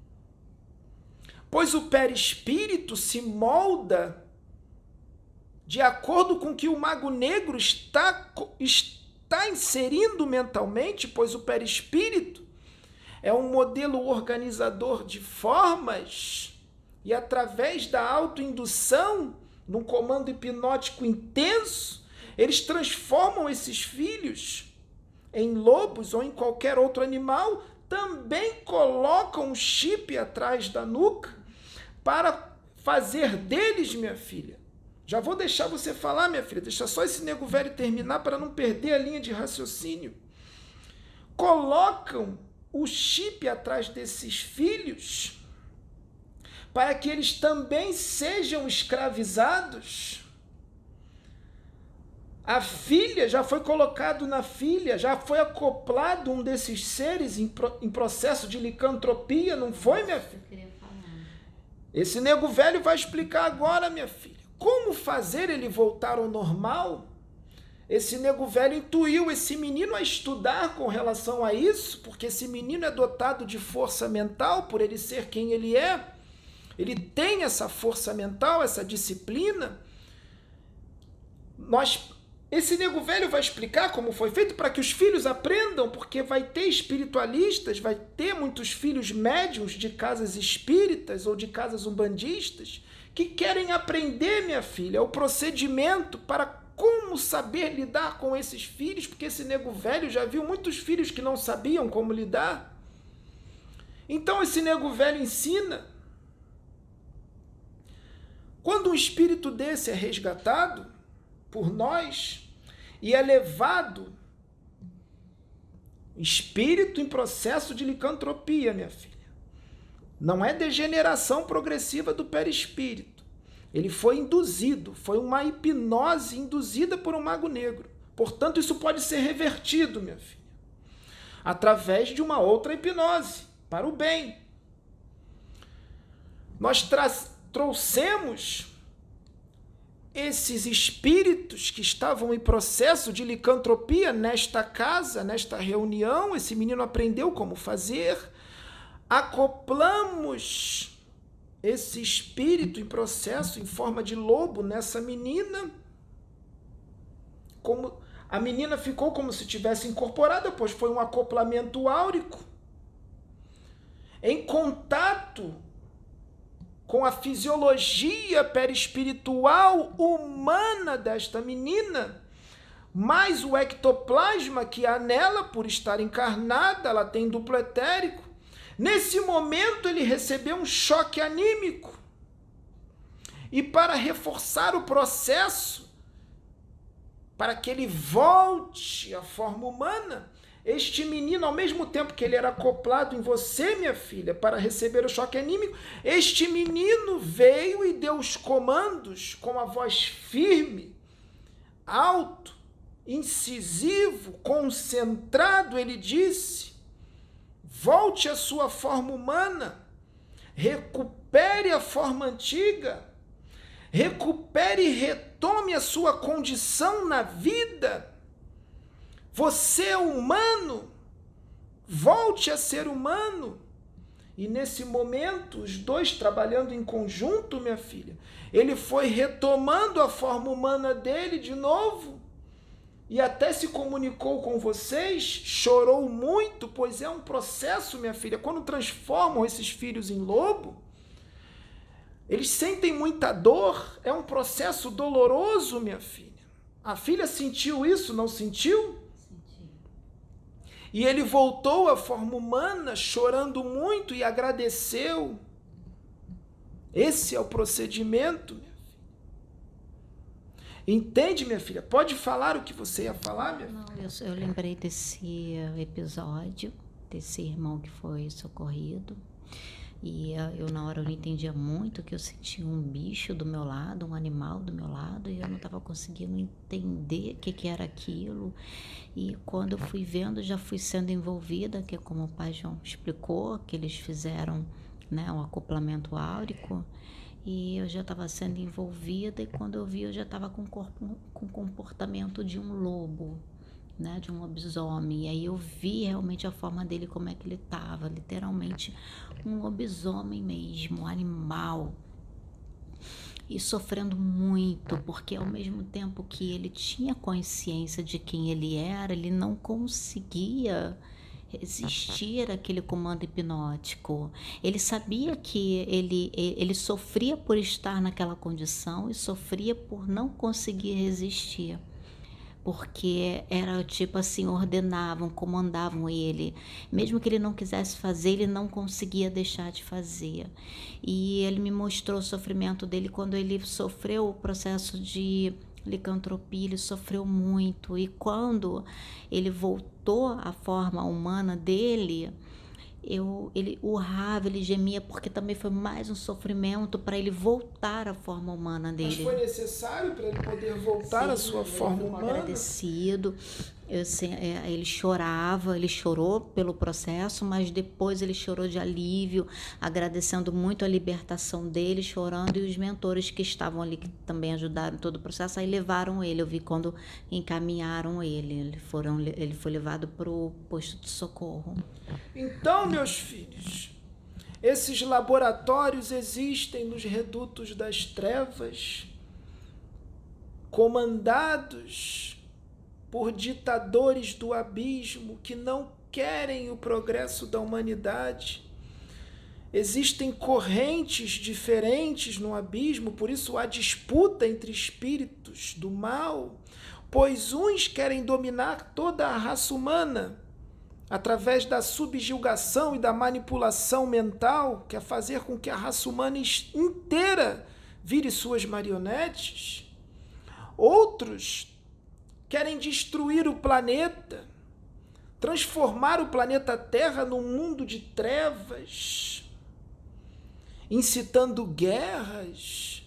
Speaker 2: Pois o perispírito se molda de acordo com o que o mago negro está, está inserindo mentalmente, pois o perispírito é um modelo organizador de formas e através da autoindução, num comando hipnótico intenso, eles transformam esses filhos em lobos ou em qualquer outro animal, também colocam um chip atrás da nuca para fazer deles, minha filha. Já vou deixar você falar, minha filha, deixa só esse nego velho terminar para não perder a linha de raciocínio. Colocam o chip atrás desses filhos para que eles também sejam escravizados. A filha, já foi colocado na filha, já foi acoplado um desses seres em, pro, em processo de licantropia, não foi, minha filha? Esse nego velho vai explicar agora, minha filha, como fazer ele voltar ao normal. Esse nego velho intuiu esse menino a estudar com relação a isso, porque esse menino é dotado de força mental, por ele ser quem ele é. Ele tem essa força mental, essa disciplina. Nós, esse nego velho vai explicar como foi feito para que os filhos aprendam, porque vai ter espiritualistas, vai ter muitos filhos médiuns de casas espíritas ou de casas umbandistas que querem aprender, minha filha, o procedimento para como saber lidar com esses filhos, porque esse nego velho já viu muitos filhos que não sabiam como lidar. Então esse nego velho ensina. Quando um espírito desse é resgatado por nós e é levado, espírito em processo de licantropia, minha filha, não é degeneração progressiva do perispírito. Ele foi induzido, foi uma hipnose induzida por um mago negro. Portanto, isso pode ser revertido, minha filha, através de uma outra hipnose, para o bem. Nós trazemos trouxemos esses espíritos que estavam em processo de licantropia nesta casa, nesta reunião. Esse menino aprendeu como fazer. Acoplamos esse espírito em processo, em forma de lobo, nessa menina. Como a menina ficou como se tivesse incorporada, pois foi um acoplamento áurico. Em contato com a fisiologia perispiritual humana desta menina, mais o ectoplasma que há nela, por estar encarnada, ela tem duplo etérico. Nesse momento ele recebeu um choque anímico. E para reforçar o processo, para que ele volte à forma humana, este menino, ao mesmo tempo que ele era acoplado em você, minha filha, para receber o choque anímico, este menino veio e deu os comandos com a voz firme, alto, incisivo, concentrado. Ele disse: volte à sua forma humana, recupere a forma antiga, recupere e retome a sua condição na vida. Você é humano, volte a ser humano. E nesse momento, os dois trabalhando em conjunto, minha filha, ele foi retomando a forma humana dele de novo, e até se comunicou com vocês, chorou muito, pois é um processo, minha filha. Quando transformam esses filhos em lobo, eles sentem muita dor, é um processo doloroso, minha filha. A filha sentiu isso, não sentiu? E ele voltou à forma humana, chorando muito, e agradeceu. Esse é o procedimento, minha filha. Entende, minha filha? Pode falar o que você ia falar, minha filha?
Speaker 1: Não, eu, eu lembrei desse episódio, desse irmão que foi socorrido. E eu, na hora, eu não entendia muito, que eu sentia um bicho do meu lado, um animal do meu lado, e eu não estava conseguindo entender o que, que era aquilo. E quando eu fui vendo, já fui sendo envolvida, que é como o pai João explicou, que eles fizeram, né, um acoplamento áurico, e eu já estava sendo envolvida, e quando eu vi, eu já estava com, corpo, com o comportamento de um lobo, né, de um lobisomem. E aí eu vi realmente a forma dele, como é que ele estava, literalmente um lobisomem mesmo, um animal, e sofrendo muito, porque ao mesmo tempo que ele tinha consciência de quem ele era, ele não conseguia resistir àquele comando hipnótico. Ele sabia que ele, ele sofria por estar naquela condição e sofria por não conseguir resistir. Porque era tipo assim, ordenavam, comandavam ele. Mesmo que ele não quisesse fazer, ele não conseguia deixar de fazer. E ele me mostrou o sofrimento dele quando ele sofreu o processo de licantropia, ele sofreu muito. E quando ele voltou à forma humana dele, eu, ele urrava, ele gemia, porque também foi mais um sofrimento para ele voltar à forma humana dele.
Speaker 2: Mas foi necessário para ele poder voltar
Speaker 1: Sim,
Speaker 2: à sua forma humana?
Speaker 1: Agradecido. Eu, ele chorava, ele chorou pelo processo, mas depois ele chorou de alívio, agradecendo muito a libertação dele, chorando, e os mentores que estavam ali, que também ajudaram todo o processo, aí levaram ele. Eu vi quando encaminharam ele, ele, foram, ele foi levado para o posto de socorro.
Speaker 2: Então, meus filhos, esses laboratórios existem nos redutos das trevas, comandados por ditadores do abismo que não querem o progresso da humanidade. Existem correntes diferentes no abismo, por isso há disputa entre espíritos do mal, pois uns querem dominar toda a raça humana através da subjugação e da manipulação mental, que é fazer com que a raça humana inteira vire suas marionetes. Outros querem destruir o planeta, transformar o planeta Terra num mundo de trevas, incitando guerras,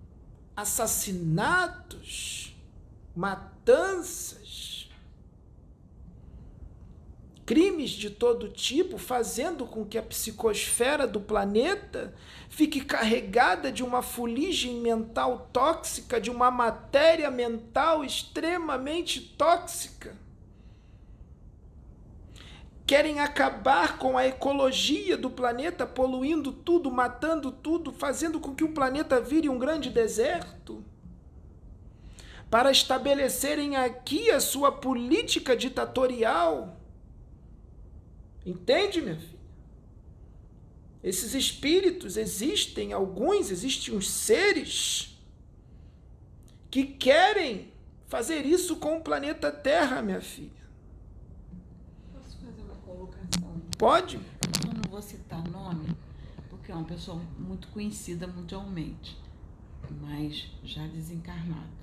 Speaker 2: assassinatos, matanças, crimes de todo tipo, fazendo com que a psicosfera do planeta fique carregada de uma fuligem mental tóxica, de uma matéria mental extremamente tóxica. Querem acabar com a ecologia do planeta, poluindo tudo, matando tudo, fazendo com que o planeta vire um grande deserto, para estabelecerem aqui a sua política ditatorial. Entende, minha filha? Esses espíritos existem, alguns, existem uns seres que querem fazer isso com o planeta Terra, minha filha.
Speaker 3: Posso fazer uma colocação?
Speaker 2: Pode?
Speaker 3: Eu não vou citar nome, porque é uma pessoa muito conhecida mundialmente, mas já desencarnado.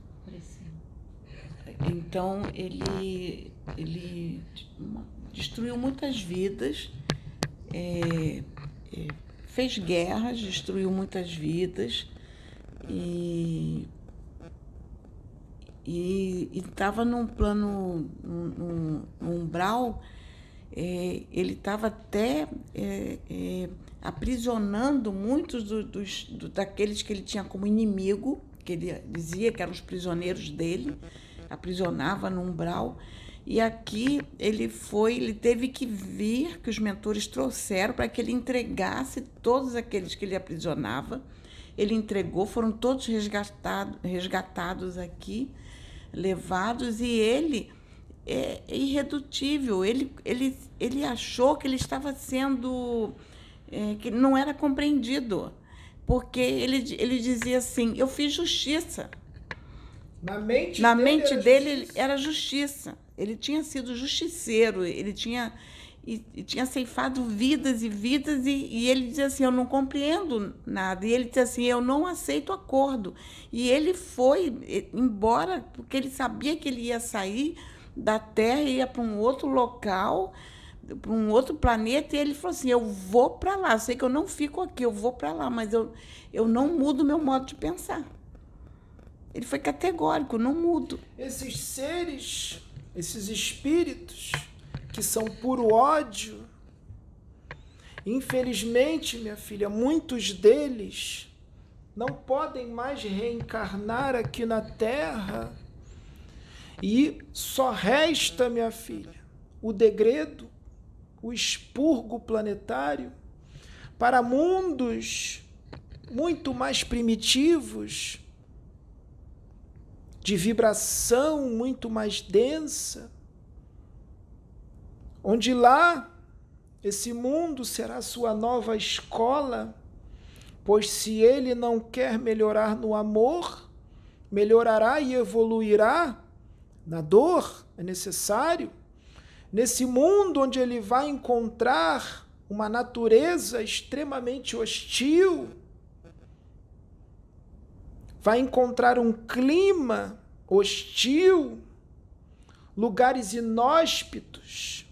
Speaker 3: Então, ele, ele destruiu muitas vidas, é, é, fez guerras, destruiu muitas vidas e e estava num plano, num, num umbral, é, ele estava até é, é, aprisionando muitos do, dos, do, daqueles que ele tinha como inimigo, que ele dizia que eram os prisioneiros dele, aprisionava no umbral. E aqui ele foi, ele teve que vir, que os mentores trouxeram, para que ele entregasse todos aqueles que ele aprisionava. Ele entregou, foram todos resgatados, resgatados aqui, levados, e ele é irredutível. Ele, ele, ele achou que ele estava sendo, é, que não era compreendido, porque ele, ele dizia assim, eu fiz justiça.
Speaker 2: Na mente
Speaker 3: Na
Speaker 2: dele,
Speaker 3: mente
Speaker 2: era,
Speaker 3: dele
Speaker 2: justiça.
Speaker 3: era justiça. Ele tinha sido justiceiro, ele tinha, e, e tinha ceifado vidas e vidas, e, e ele dizia assim, eu não compreendo nada. E ele dizia assim, eu não aceito acordo. E ele foi embora, porque ele sabia que ele ia sair da Terra e ia para um outro local, para um outro planeta, e ele falou assim, eu vou para lá, eu sei que eu não fico aqui, eu vou para lá, mas eu, eu não mudo o meu modo de pensar. Ele foi categórico, não mudo.
Speaker 2: Esses seres, esses espíritos que são puro ódio, infelizmente, minha filha, muitos deles não podem mais reencarnar aqui na Terra, e só resta, minha filha, o degredo, o expurgo planetário para mundos muito mais primitivos, de vibração muito mais densa, onde lá esse mundo será sua nova escola, pois se ele não quer melhorar no amor, melhorará e evoluirá na dor, é necessário. Nesse mundo onde ele vai encontrar uma natureza extremamente hostil, vai encontrar um clima hostil, lugares inóspitos,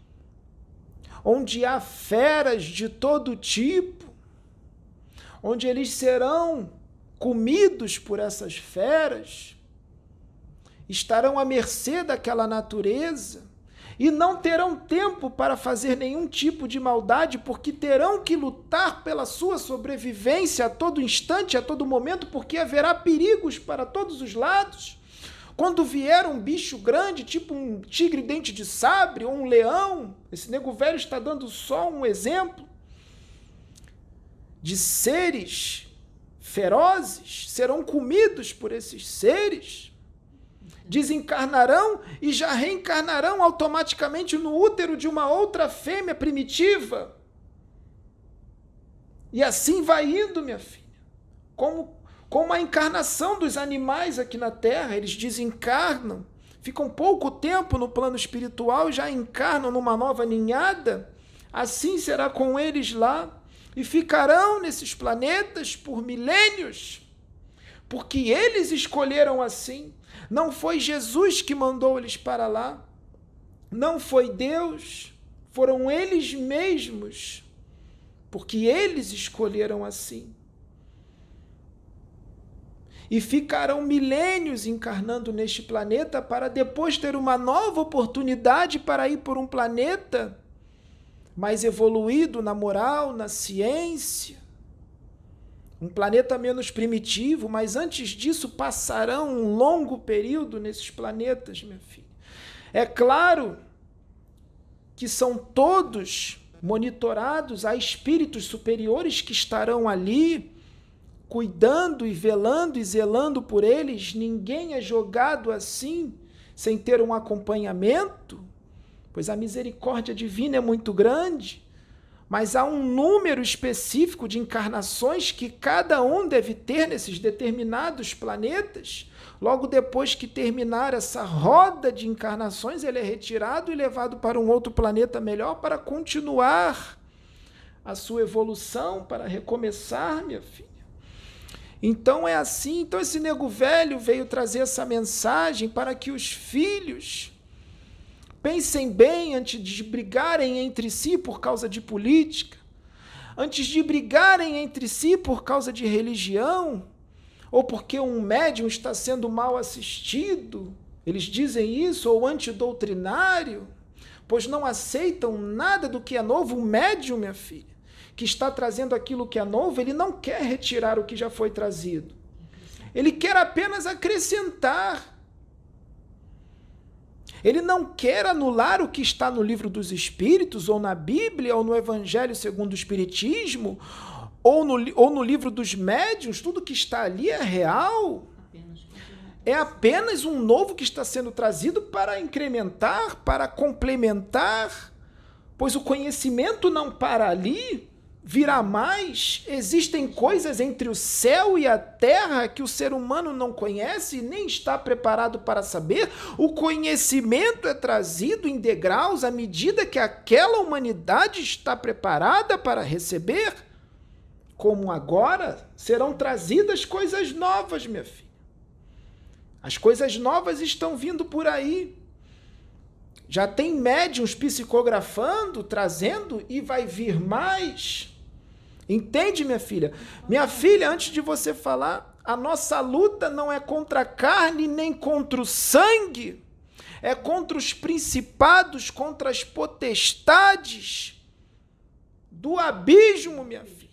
Speaker 2: onde há feras de todo tipo, onde eles serão comidos por essas feras, estarão à mercê daquela natureza e não terão tempo para fazer nenhum tipo de maldade, porque terão que lutar pela sua sobrevivência a todo instante, a todo momento, porque haverá perigos para todos os lados. Quando vier um bicho grande, tipo um tigre dente de sabre ou um leão, esse nego velho está dando só um exemplo de seres ferozes, serão comidos por esses seres, desencarnarão e já reencarnarão automaticamente no útero de uma outra fêmea primitiva. E assim vai indo, minha filha, como, como a encarnação dos animais aqui na Terra. Eles desencarnam, ficam pouco tempo no plano espiritual e já encarnam numa nova ninhada. Assim será com eles lá, e ficarão nesses planetas por milênios, porque eles escolheram assim. Não foi Jesus que mandou eles para lá, não foi Deus, foram eles mesmos, porque eles escolheram assim. E ficarão milênios encarnando neste planeta para depois ter uma nova oportunidade para ir por um planeta mais evoluído na moral, na ciência, um planeta menos primitivo, mas antes disso passarão um longo período nesses planetas, minha filha. É claro que são todos monitorados, há espíritos superiores que estarão ali, cuidando e velando e zelando por eles. Ninguém é jogado assim, sem ter um acompanhamento, pois a misericórdia divina é muito grande. mas há um número específico de encarnações que cada um deve ter nesses determinados planetas. Logo depois que terminar essa roda de encarnações, ele é retirado e levado para um outro planeta melhor para continuar a sua evolução, para recomeçar, minha filha. Então é assim. Então esse nego velho veio trazer essa mensagem para que os filhos pensem bem antes de brigarem entre si por causa de política, antes de brigarem entre si por causa de religião, ou porque um médium está sendo mal assistido. Eles dizem isso, ou antidoutrinário, pois não aceitam nada do que é novo. O médium, minha filha, que está trazendo aquilo que é novo, ele não quer retirar o que já foi trazido. Ele quer apenas acrescentar. Ele não quer anular o que está no livro dos Espíritos, ou na Bíblia, ou no Evangelho segundo o Espiritismo, ou no, ou no livro dos Médiuns. Tudo que está ali é real. É apenas um novo que está sendo trazido para incrementar, para complementar, pois o conhecimento não para ali, virá mais. Existem coisas entre o céu e a terra que o ser humano não conhece e nem está preparado para saber. O conhecimento é trazido em degraus à medida que aquela humanidade está preparada para receber. Como agora serão trazidas coisas novas, minha filha. As coisas novas estão vindo por aí. Já tem médiuns psicografando, trazendo, e vai vir mais. Entende, minha filha? Minha filha, antes de você falar, a nossa luta não é contra a carne nem contra o sangue, é contra os principados, contra as potestades do abismo, minha filha.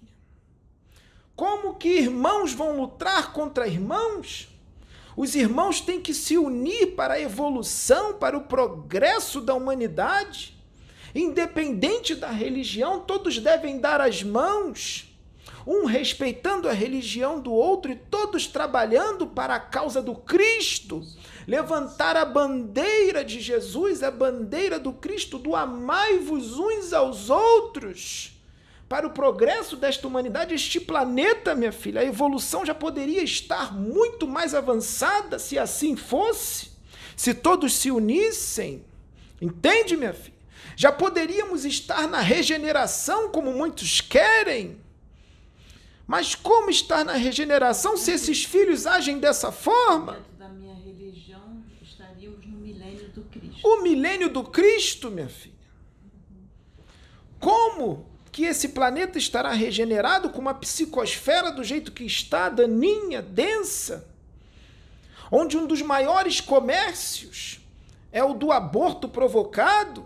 Speaker 2: Como que irmãos vão lutar contra irmãos? Os irmãos têm que se unir para a evolução, para o progresso da humanidade. Independente da religião, todos devem dar as mãos, um respeitando a religião do outro e todos trabalhando para a causa do Cristo. Levantar a bandeira de Jesus, a bandeira do Cristo, do amai-vos uns aos outros. Para o progresso desta humanidade, este planeta, minha filha, a evolução já poderia estar muito mais avançada se assim fosse, se todos se unissem. Entende, minha filha? Já poderíamos estar na regeneração, como muitos querem. Mas como estar na regeneração se esses filhos agem dessa forma?
Speaker 3: Dentro da minha religião, estaríamos no milênio do Cristo.
Speaker 2: O milênio do Cristo, minha filha. Como que esse planeta estará regenerado com uma psicosfera do jeito que está, daninha, densa, onde um dos maiores comércios é o do aborto provocado,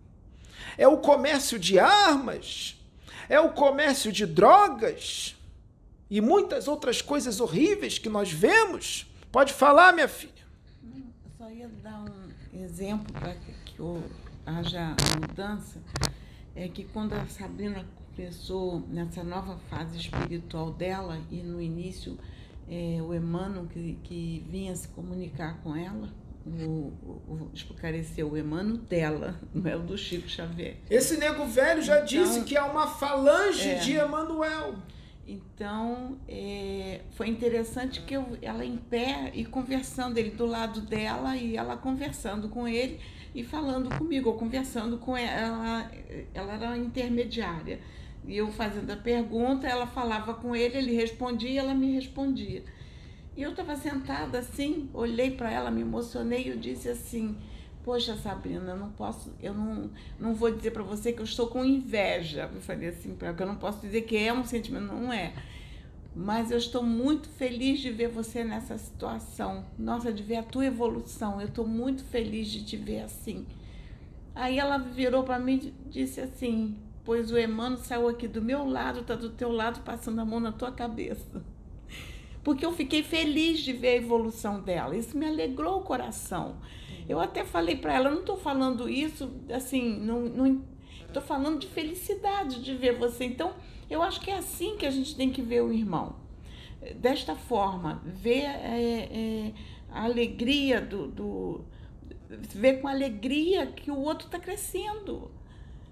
Speaker 2: é o comércio de armas, é o comércio de drogas e muitas outras coisas horríveis que nós vemos? Pode falar, minha filha.
Speaker 3: Eu só ia dar um exemplo para que haja mudança. É que quando a Sabrina começou nessa nova fase espiritual dela, e no início é, o Emmanuel que, que vinha se comunicar com ela, o, o, esclareceu, o Emmanuel dela, não é o do Chico Xavier.
Speaker 2: Esse nego velho já
Speaker 3: então,
Speaker 2: disse que há uma falange
Speaker 3: é,
Speaker 2: de Emmanuel.
Speaker 3: Então, é, foi interessante que eu, ela em pé e conversando, ele do lado dela e ela conversando com ele, e falando comigo, ou conversando com ela, ela era intermediária. E eu fazendo a pergunta, ela falava com ele, ele respondia, ela me respondia. E eu estava sentada assim, olhei para ela, me emocionei e eu disse assim, poxa, Sabrina, eu não posso, eu não, não vou dizer para você que eu estou com inveja. Eu falei assim, porque eu não posso dizer que é um sentimento, não é. Mas eu estou muito feliz de ver você nessa situação. Nossa, de ver a tua evolução. Eu estou muito feliz de te ver assim. Aí ela virou para mim e disse assim, pois o Emmanuel saiu aqui do meu lado, está do teu lado, passando a mão na tua cabeça. Porque eu fiquei feliz de ver a evolução dela. Isso me alegrou o coração. Eu até falei para ela, eu não estou falando isso, assim, não estou falando de felicidade de ver você. Então, eu acho que é assim que a gente tem que ver o irmão. Desta forma, ver é, é, a alegria do, do... ver com alegria que o outro está crescendo.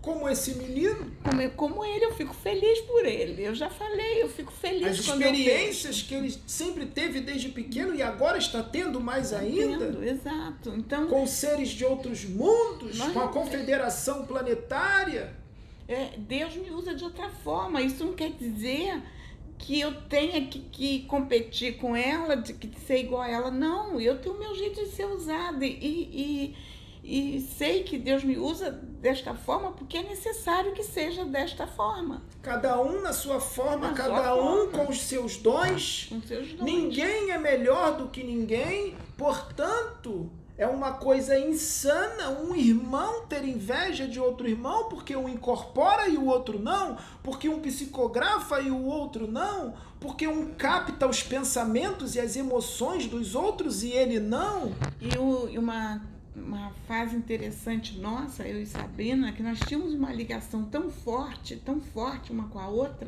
Speaker 2: Como esse menino.
Speaker 3: Como, como ele, eu fico feliz por ele. Eu já falei, eu fico feliz
Speaker 2: As
Speaker 3: quando eu vejo.
Speaker 2: experiências que ele sempre teve desde pequeno e agora está tendo mais ainda.
Speaker 3: Tendo, exato. Então,
Speaker 2: com seres de outros mundos,
Speaker 3: nós
Speaker 2: com a
Speaker 3: não
Speaker 2: confederação planetária.
Speaker 3: É, Deus me usa de outra forma. Isso não quer dizer que eu tenha que, que competir com ela, de que ser igual a ela. Não, eu tenho o meu jeito de ser usada. E, e, e sei que Deus me usa desta forma porque é necessário que seja desta forma.
Speaker 2: Cada um na sua forma,
Speaker 3: Na
Speaker 2: cada
Speaker 3: sua
Speaker 2: um
Speaker 3: forma.
Speaker 2: com os seus dons.
Speaker 3: Com seus dons.
Speaker 2: Ninguém é melhor do que ninguém, portanto, é uma coisa insana um irmão ter inveja de outro irmão porque um incorpora e o outro não, porque um psicografa e o outro não, porque um capta os pensamentos e as emoções dos outros e ele não.
Speaker 3: E, o, e uma, uma fase interessante nossa, eu e Sabrina, que nós tínhamos uma ligação tão forte, tão forte uma com a outra,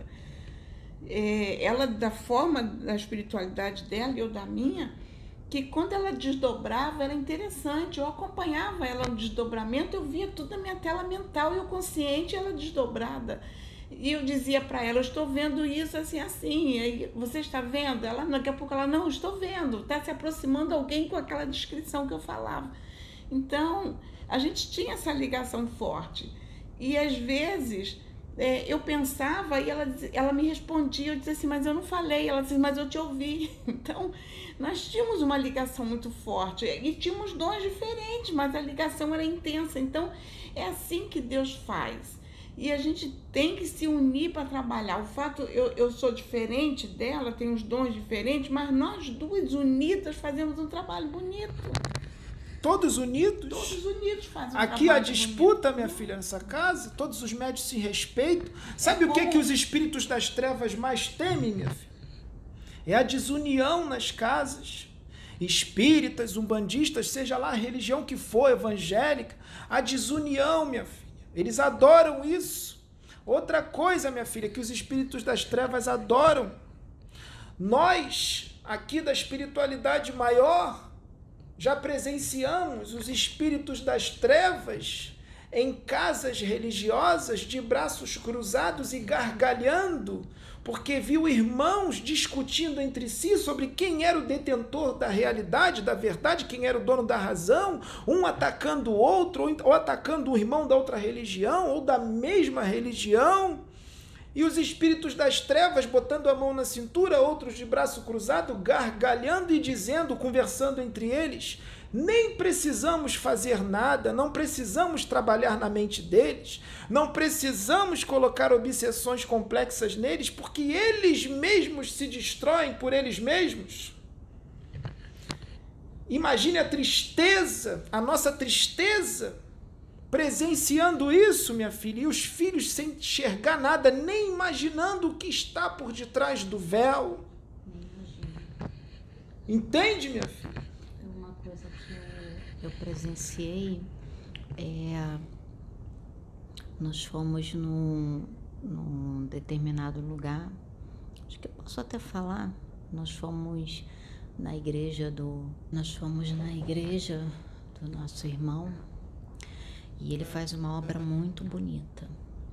Speaker 3: é, ela da forma da espiritualidade dela e eu da minha, que quando ela desdobrava era interessante, eu acompanhava ela no desdobramento, eu via tudo na minha tela mental e o consciente ela desdobrada. E eu dizia para ela, eu estou vendo isso assim, assim, e aí, você está vendo? Ela, daqui a pouco ela, não, estou vendo, está se aproximando alguém com aquela descrição que eu falava. Então, a gente tinha essa ligação forte. E às vezes é, eu pensava e ela, ela me respondia, eu dizia assim, mas eu não falei, ela dizia, mas eu te ouvi. Então, nós tínhamos uma ligação muito forte e tínhamos dons diferentes, mas a ligação era intensa. Então, é assim que Deus faz. E a gente tem que se unir para trabalhar. O fato, eu, eu sou diferente dela, tenho uns dons diferentes, mas nós duas unidas fazemos um trabalho bonito.
Speaker 2: Todos unidos?
Speaker 3: Todos unidos fazem um
Speaker 2: Aqui a
Speaker 3: trabalho
Speaker 2: disputa,
Speaker 3: bonito.
Speaker 2: minha filha, nessa casa, todos os médios se respeitam. Sabe
Speaker 3: É
Speaker 2: o que,
Speaker 3: como-
Speaker 2: que os espíritos das trevas mais temem, minha filha? É a desunião nas casas. Espíritas, umbandistas, seja lá a religião que for, evangélica, a desunião, minha filha. Eles adoram isso. Outra coisa, minha filha, que os espíritos das trevas adoram. Nós, aqui da espiritualidade maior, já presenciamos os espíritos das trevas em casas religiosas de braços cruzados e gargalhando, porque viu irmãos discutindo entre si sobre quem era o detentor da realidade, da verdade, quem era o dono da razão, um atacando o outro, ou, ou atacando o irmão da outra religião, ou da mesma religião. E os espíritos das trevas botando a mão na cintura, outros de braço cruzado, gargalhando e dizendo, conversando entre eles, nem precisamos fazer nada, não precisamos trabalhar na mente deles, não precisamos colocar obsessões complexas neles, porque eles mesmos se destroem por eles mesmos. Imagine a tristeza, a nossa tristeza, presenciando isso, minha filha, e os filhos sem enxergar nada, nem imaginando o que está por detrás do véu. Entende, minha filha?
Speaker 1: Uma coisa que eu presenciei é... Nós fomos num, num determinado lugar, acho que eu posso até falar, nós fomos na igreja do... Nós fomos na igreja do nosso irmão, e ele faz uma obra muito bonita.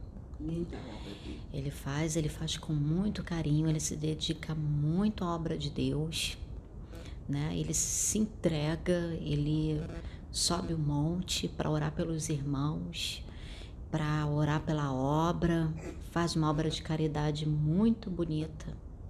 Speaker 1: Ele faz, ele faz com muito carinho, ele se dedica muito à obra de Deus, né? Ele se entrega, ele sobe o monte para orar pelos irmãos, para orar pela obra, faz uma obra de caridade muito bonita.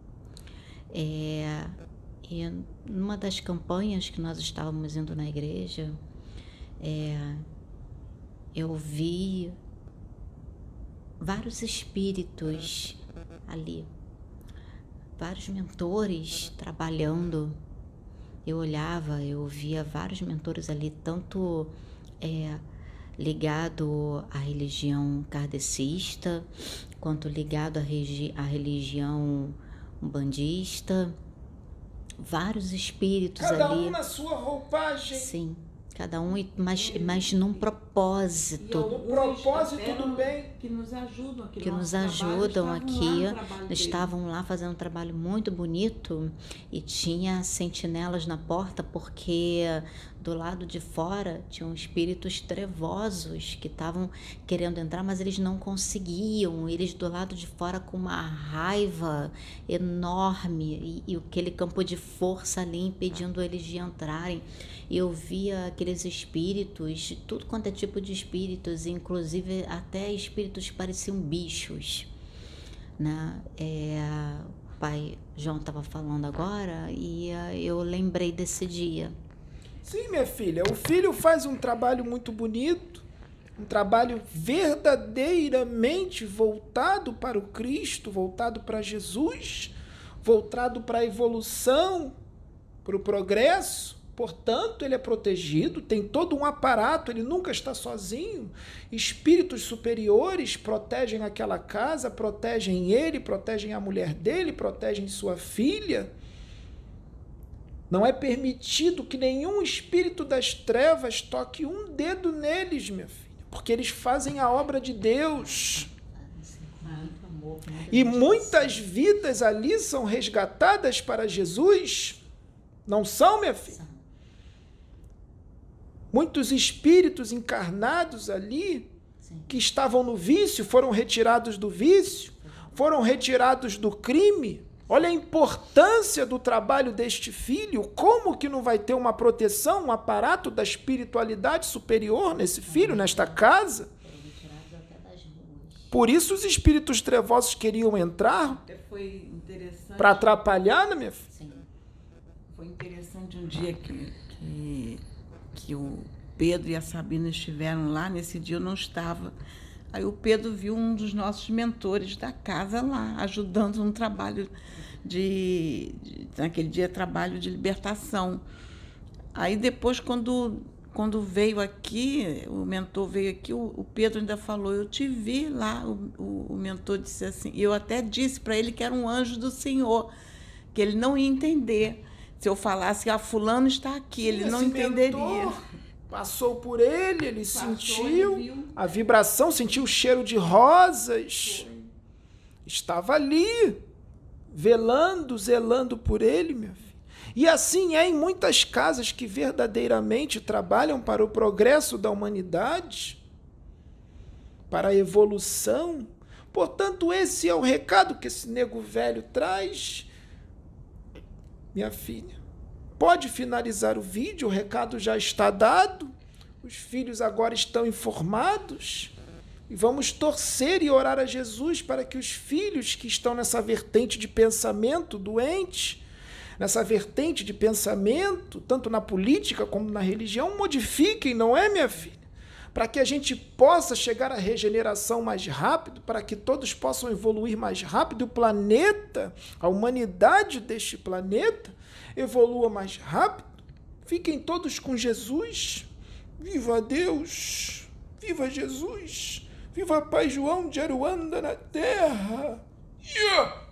Speaker 1: É, e numa das campanhas que nós estávamos indo na igreja, é, eu vi vários espíritos ali, vários mentores trabalhando. Eu olhava, eu via vários mentores ali, tanto é, ligado à religião kardecista, quanto ligado à, regi- à religião umbandista, vários espíritos
Speaker 2: Cada
Speaker 1: ali.
Speaker 2: um na sua roupagem.
Speaker 1: Sim, cada um, mas, mas num propósito.
Speaker 2: No propósito
Speaker 3: até
Speaker 2: do bem.
Speaker 3: que nos ajudam aqui.
Speaker 1: que
Speaker 3: nosso
Speaker 1: nos
Speaker 3: trabalho,
Speaker 1: ajudam
Speaker 3: estavam
Speaker 1: aqui,
Speaker 3: lá no trabalho deles.
Speaker 1: estavam lá fazendo um trabalho muito bonito e tinha sentinelas na porta porque do lado de fora tinham espíritos trevosos que estavam querendo entrar, mas eles não conseguiam. Eles do lado de fora com uma raiva enorme, e, e aquele campo de força ali impedindo eles de entrarem. Eu via aqueles espíritos, tudo quanto é tipo de espíritos, inclusive até espíritos que pareciam bichos, né? É, o pai João estava falando agora e uh, eu lembrei desse dia.
Speaker 2: Sim, minha filha, o filho faz um trabalho muito bonito, um trabalho verdadeiramente voltado para o Cristo, voltado para Jesus, voltado para a evolução, para o progresso. Portanto, ele é protegido, tem todo um aparato, ele nunca está sozinho. Espíritos superiores protegem aquela casa, protegem ele, protegem a mulher dele, protegem sua filha. Não é permitido que nenhum espírito das trevas toque um dedo neles, minha filha, porque eles fazem a obra de Deus. E muitas vidas ali são resgatadas para Jesus. Não são, minha filha? Muitos espíritos encarnados ali, sim, que estavam no vício, foram retirados do vício, foram retirados do crime. Olha a importância do trabalho deste filho. Como que não vai ter uma proteção, um aparato da espiritualidade superior nesse filho, nesta casa? Por isso os espíritos trevosos queriam entrar para atrapalhar, né, minha filha?
Speaker 3: Sim. Foi interessante um dia que... que... que o Pedro e a Sabina estiveram lá. Nesse dia eu não estava. Aí o Pedro viu um dos nossos mentores da casa lá, ajudando no trabalho de, de naquele dia, trabalho de libertação. Aí depois, quando, quando veio aqui, o mentor veio aqui, o, o Pedro ainda falou, eu te vi lá, o, o, o mentor disse assim, e eu até disse para ele que era um anjo do Senhor, que ele não ia entender. Se eu falasse, a fulano está aqui, ele não entenderia.
Speaker 2: Passou por ele, ele Passou, sentiu
Speaker 3: ele
Speaker 2: a vibração, sentiu o cheiro de rosas. Foi. Estava ali, velando, zelando por ele, minha filha. E assim é em muitas casas que verdadeiramente trabalham para o progresso da humanidade, para a evolução. Portanto, esse é o recado que esse nego velho traz. Minha filha, pode finalizar o vídeo, o recado já está dado, os filhos agora estão informados, e vamos torcer e orar a Jesus para que os filhos que estão nessa vertente de pensamento doente, nessa vertente de pensamento, tanto na política como na religião, modifiquem, não é, minha filha? Para que a gente possa chegar à regeneração mais rápido, para que todos possam evoluir mais rápido, o planeta, a humanidade deste planeta, evolua mais rápido. Fiquem todos com Jesus. Viva Deus! Viva Jesus! Viva Pai João de Aruanda na terra! Yeah!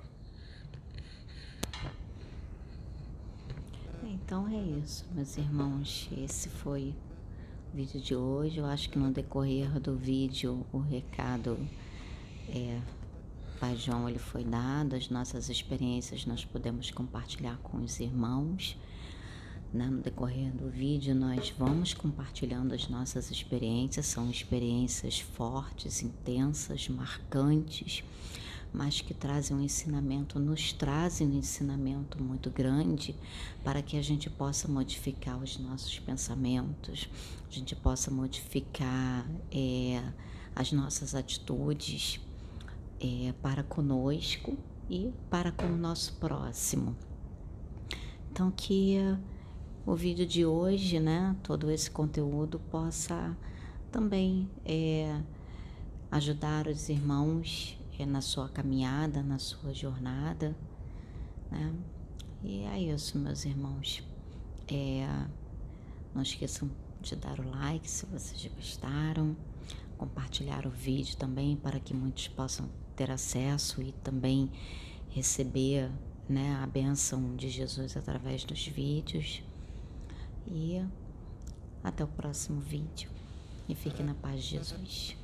Speaker 1: Então é isso, meus irmãos. Esse foi vídeo de hoje. Eu acho que no decorrer do vídeo o recado é, Pai João ele foi dado, as nossas experiências nós podemos compartilhar com os irmãos, né? No decorrer do vídeo nós vamos compartilhando as nossas experiências, são experiências fortes, intensas, marcantes, mas que trazem um ensinamento, nos trazem um ensinamento muito grande para que a gente possa modificar os nossos pensamentos, a gente possa modificar é, as nossas atitudes é, para conosco e para com o nosso próximo. Então que é, o vídeo de hoje, né, todo esse conteúdo possa também é, ajudar os irmãos na sua caminhada, na sua jornada, né? E é isso, meus irmãos. É, não esqueçam de dar o like se vocês gostaram, compartilhar o vídeo também para que muitos possam ter acesso e também receber, né, a bênção de Jesus através dos vídeos. E até o próximo vídeo. E fique na paz de Jesus.